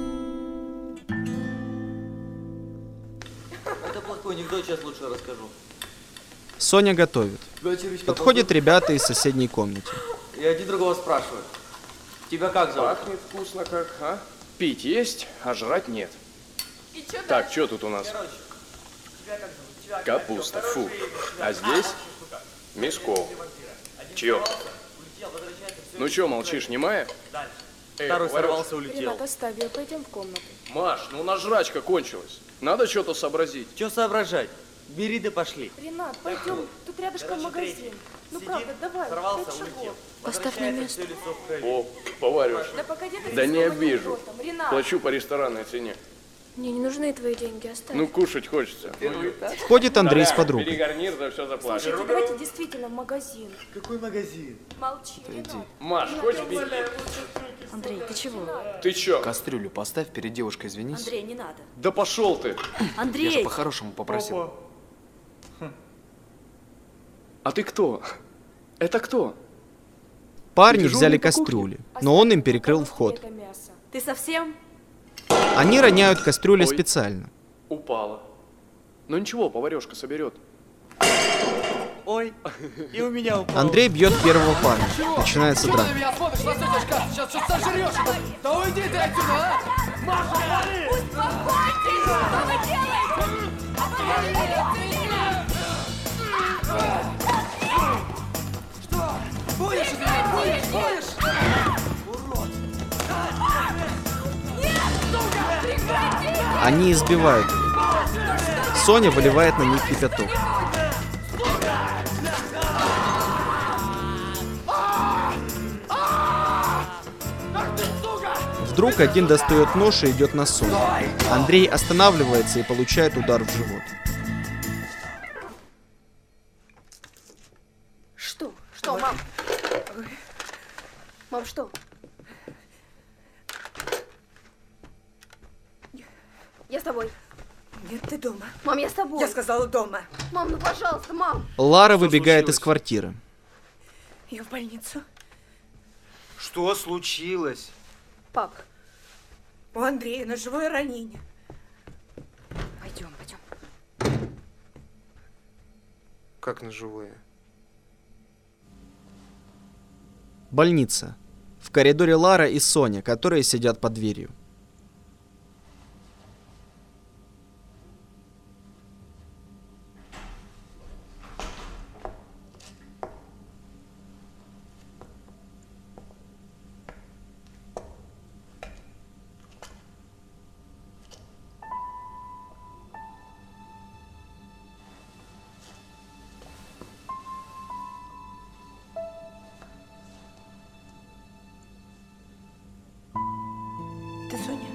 Это плохой анекдот, сейчас лучше расскажу. Соня готовит. Подходят ребята из соседней комнаты. И один другого спрашивают. Тебя как зовут? Пахнет вкусно как, а? Пить есть, а жрать нет. Так, что тут у нас? Капуста, фу. А здесь Мискол. Чё? Ну чё, молчишь, немая? Второй сорвался, улетел. Ребята, оставь ее, пойдем в комнату. Маш, ну у нас жрачка кончилась. Надо что-то сообразить. Что соображать? Бери да пошли. Ренат, пойдем, тут рядышком магазин. Ну правда, давай, пять шагов. Поставь на место. О, поваришь. Да погоди ты. Да не обижу. Ренат. Плачу по ресторанной цене. Мне не нужны твои деньги, оставь. Ну, кушать хочется. Входит Андрей с подругой. Бери гарнир, за все заплатишь. Слушайте, давайте действительно в магазин. Какой магазин? Молчи, Ренат. Маш, хочешь пить? Андрей, ты чего? Ты чё? Кастрюлю поставь перед девушкой, извинись. Андрей, не надо. Да пошел ты. Андрей! Я же по-хорошему попросил. А ты кто? Это кто? Парни Дежурный взяли по кастрюли, но он им перекрыл вход. Ты совсем? Они роняют кастрюли Ой. специально. Упала. Ну ничего, поварешка соберет. Ой, и у меня упал. Андрей бьет первого парня. Начинается драка. меня смотришь, лососешь, как? Сейчас что сожрешь? Да уйди ты отсюда, а! Маша, вали! Успокойтесь! Что вы делаете? Что? Будешь из меня? Будешь? Будешь? Урод! Нет, сука! Прекрати! Они избивают его. Соня выливает на них кипяток. Вдруг один достает нож и идет на Соню. Андрей останавливается и получает удар в живот. Что? Что, мам? Мам, что? Я с тобой. Нет, ты дома. Мам, я с тобой. Я сказала дома. Мам, ну пожалуйста, мам. Лара выбегает из квартиры. Я в больницу. Что случилось? Пап. У Андрея ножевое ранение. Пойдем, пойдем. Как ножевое? Больница. В коридоре Лара и Соня, которые сидят под дверью. Ты Соня?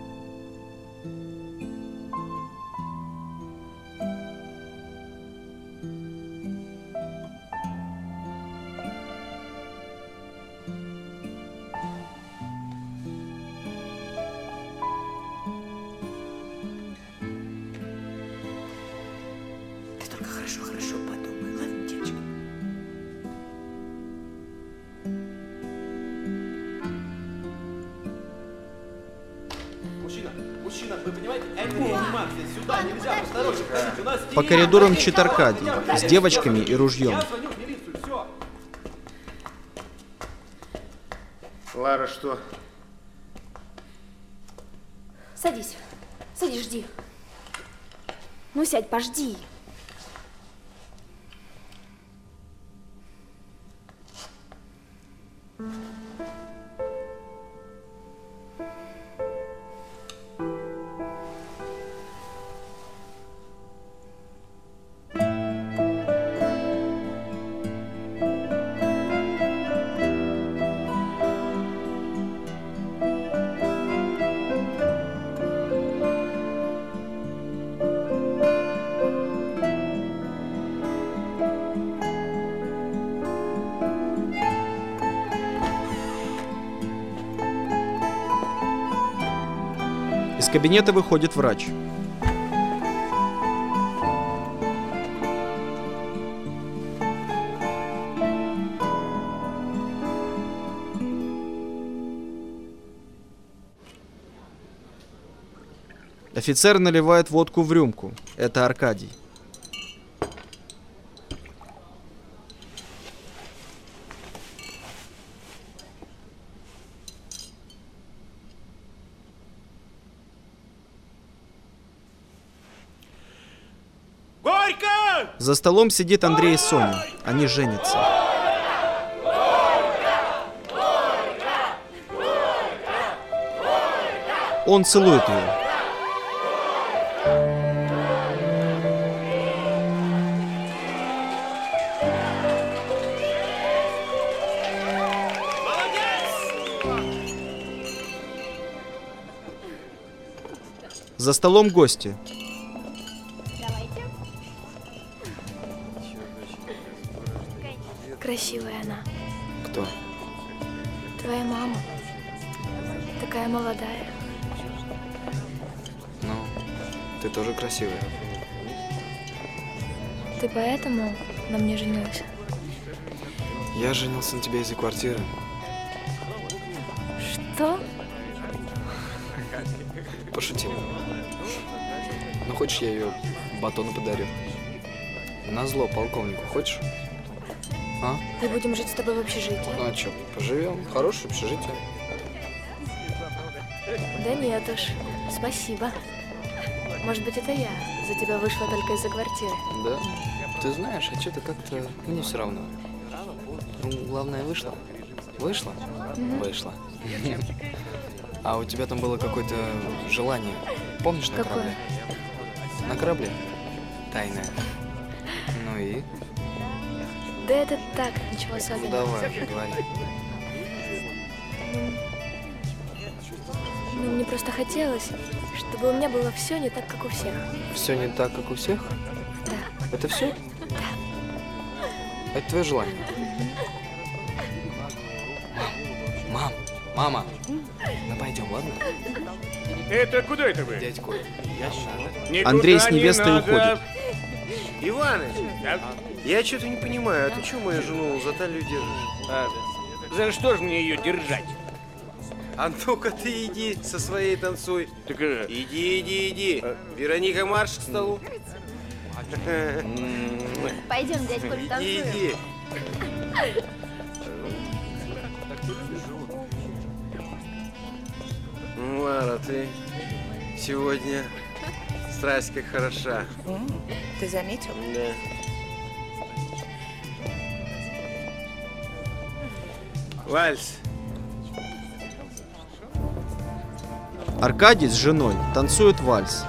Ты только хорошо-хорошо подумай, ладно, девочка? Мужчина, мужчина, вы понимаете, это реанимация. Сюда нельзя, осторожно, ходите, у нас По коридору мчит Аркадий с девочками и ружьем. Я звоню в милицию, все. Лара, что? Садись. Садись, жди. Ну, сядь, пожди. Из кабинета выходит врач. Офицер наливает водку в рюмку. Это Аркадий. Горько! За столом сидит Андрей и Соня. Они женятся. Он целует ее. За столом гости. Красивая она. Кто? Твоя мама. Такая молодая. Ну, ты тоже красивая. Ты поэтому на мне женился? Я женился на тебе из-за квартиры. Что? Пошутил. Ну, хочешь, я ее батону подарю? Назло полковнику, хочешь? А? Мы будем жить с тобой в общежитии. Ну, а что, поживем? Хорошее общежитие. Да нет уж, спасибо. Может быть, это я за тебя вышла только из-за квартиры. Да? Ты знаешь, а что-то как-то мне все равно. Ну, главное, вышло. Вышло? Мгм. Вышло. А у тебя там было какое-то желание. Помнишь на Какое? корабле? На корабле? Тайное. Ну и? Да это так, ничего Ну, особенного. давай, уже говори. Ну, мне просто хотелось, чтобы у меня было все не так, как у всех. Все не так, как у всех? Да. Это все? Да. Это твое желание? Мам, мама, ну пойдем, ладно? Это куда это вы? Дядь Коль. Никуда Андрей с не невестой надо. уходит. Иваныч, я что-то не понимаю, а ты что мою жену за талию держишь? А, за что же мне ее держать? А ну-ка ты иди со своей танцуй. Так, э, Иди, иди, иди. Вероника, марш к столу. Пойдем, дядь Коль, Иди, танцуем. иди. Ну, Лара, ты сегодня страсть как хороша. М, Ты заметил? Да. Вальс. Аркадий с женой танцуют вальс.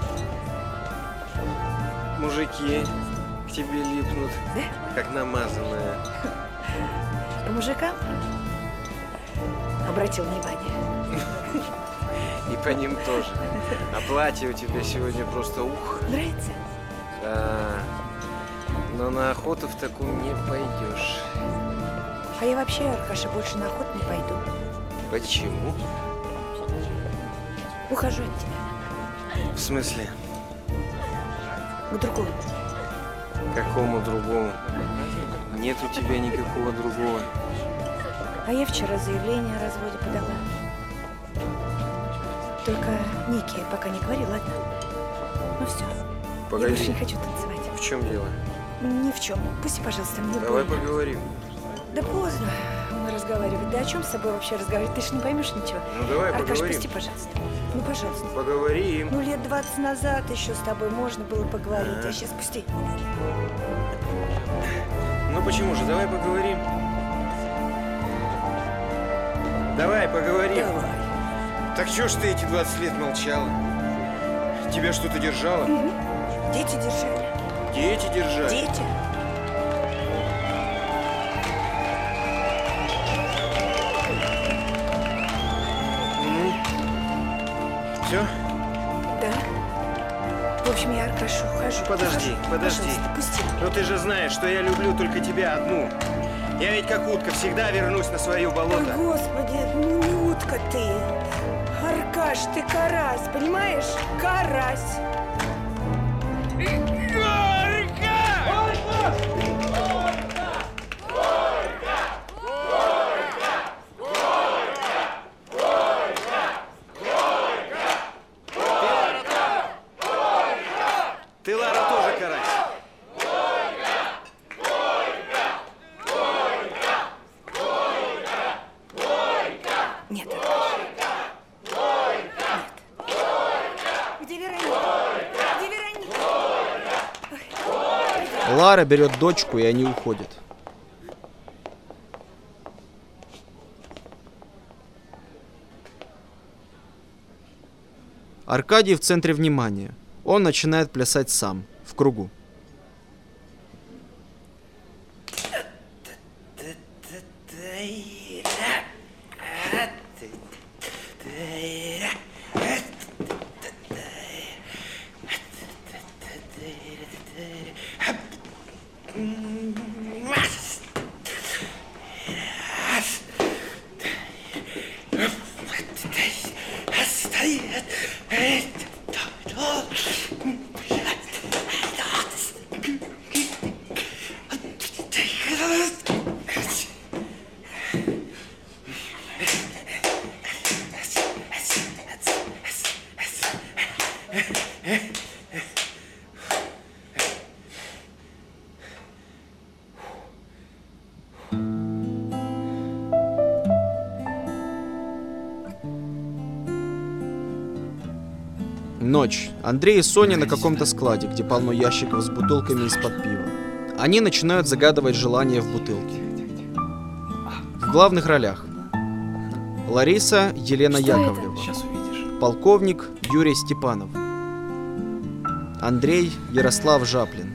Мужики к тебе липнут, как намазанная. По мужикам обратил внимание. И по ним тоже. А платье у тебя сегодня просто ух. Нравится? Да. Но на охоту в таком не пойдешь. А я вообще, Аркаша, больше на охоту не пойду. Почему? Ухожу от тебя. В смысле? К другому. Какому другому? Нет у тебя никакого другого. А я вчера заявление о разводе подала. Только Нике пока не говори, ладно? Ну все. Я Погоди. больше не хочу танцевать. В чем дело? Ни в чем. Пусти, пожалуйста, мне Давай больно. поговорим. Да поздно мы разговаривать. Да о чем с тобой вообще разговаривать? Ты же не поймешь ничего. Ну давай Аркаш, поговорим. пусти, пожалуйста. Ну, пожалуйста. пожалуйста. Поговорим. Ну, лет двадцать назад еще с тобой можно было поговорить, а, а сейчас пусти. Ну почему же? Давай поговорим. Давай поговорим. Давай. Так чё ж ты эти двадцать лет молчала? Тебя что-то держало? Угу. Дети держали. Дети держали? Дети. Ну, все? Да. В общем, я, Аркаша, ухожу. Подожди, ухожу. подожди. Пожалуйста, пусти. Но ты же знаешь, что я люблю только тебя одну. Я ведь как утка всегда вернусь на свое болото. Ой, Господи, ну не утка ты. Аркаш, ты карась, понимаешь? Карась. Ты, Лара, тоже карась. Нет. Где Вероника? Где Вероника? Лара берет дочку, и они уходят. Аркадий в центре внимания. Он начинает плясать сам, в кругу. Ночь. Андрей и Соня на каком-то складе, где полно ящиков с бутылками из-под пива. Они начинают загадывать желания в бутылке. В главных ролях Лариса Елена Что Яковлева, Сейчас увидишь. полковник Юрий Степанов, Андрей Ярослав Жаплин,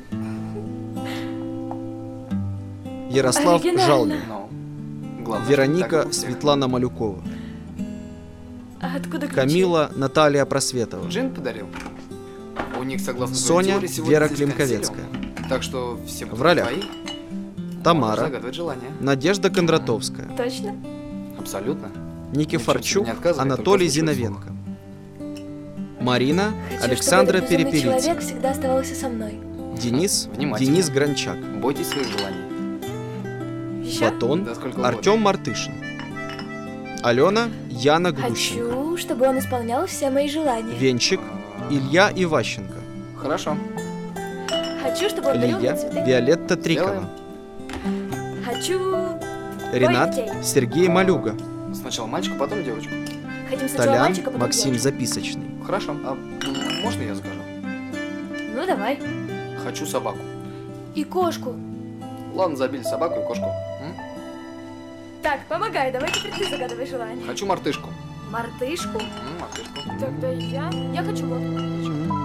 Ярослав Оригинально. Жалмин, Ну, главное, Вероника так вот. Светлана Малюкова, А откуда ключи? Камила Наталья Просветова, Джин подарил. У них, согласно твоей Соня теории, сегодня Вера здесь Климковецкая. консилиум. Так что все В ролях твои. Тамара, Можешь загадывать желание. Надежда Кондратовская, Точно? Абсолютно. Никифорчук, Ничего тебе не отказывает, Анатолий только слушай Зиновенко, Марина Хочу, Александра чтобы этот безумный Перепелица, человек всегда оставался со мной. Денис Внимательно. Денис Гранчак, Бойтесь своих желаний. Еще? Батон Да сколько угодно. Артем Мартышин, Алена Яна Глущенко, Хочу, чтобы он исполнял все мои желания. Венчик Илья Иващенко, Хорошо. Хочу, чтобы он дарил мне Лилия цветы. Виолетта Трикова, Хочу... Ренат детей. Сергей Малюга, Сначала мальчика, потом девочку. Хотим сначала Толян мальчика, потом Максим девочку. Записочный, Хорошо. А м, можно я скажу? Ну, давай. Хочу собаку. И кошку. Ладно, забили собаку и кошку. М? Так, помогай, давай теперь ты загадывай желание. Хочу мартышку. Мартышку? М, мартышку. Тогда я... Я хочу лодку.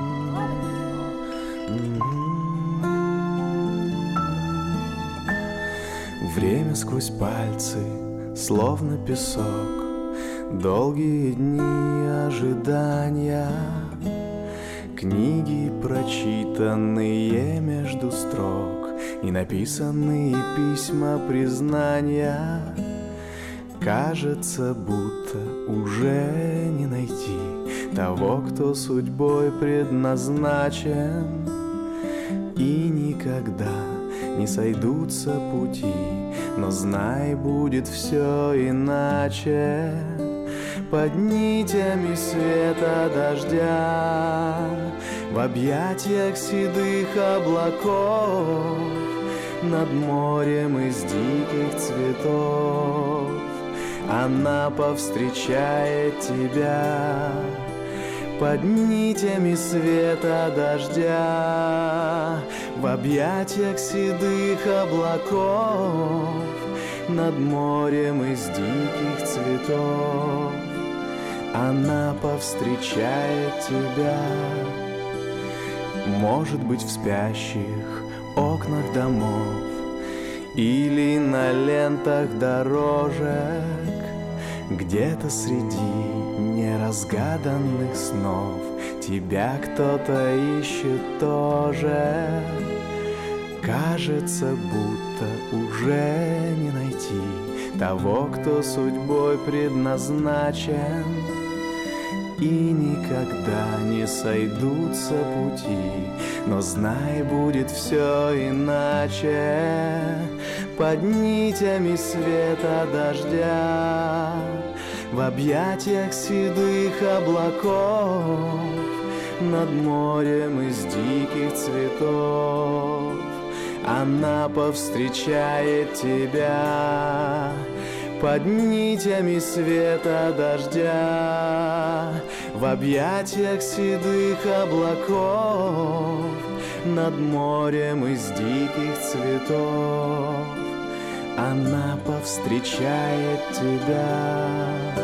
Время сквозь пальцы, словно песок, долгие дни ожидания, книги, прочитанные между строк, и написанные письма признания. Кажется, будто уже не найти того, кто судьбой предназначен, и никогда не сойдутся пути, но знай, будет все иначе. Под нитями света дождя, в объятиях седых облаков, над морем из диких цветов она повстречает тебя под нитями света дождя, в объятиях седых облаков, над морем из диких цветов. Она повстречает тебя, может быть, в спящих окнах домов или на лентах дорожек, где-то среди неразгаданных снов. Тебя кто-то ищет тоже. Кажется, будто уже не найти того, кто судьбой предназначен, и никогда не сойдутся пути. Но знай, будет все иначе. Под нитями света дождя, в объятиях седых облаков, над морем из диких цветов. Она повстречает тебя под нитями света дождя, в объятиях седых облаков, над морем из диких цветов. Она повстречает тебя.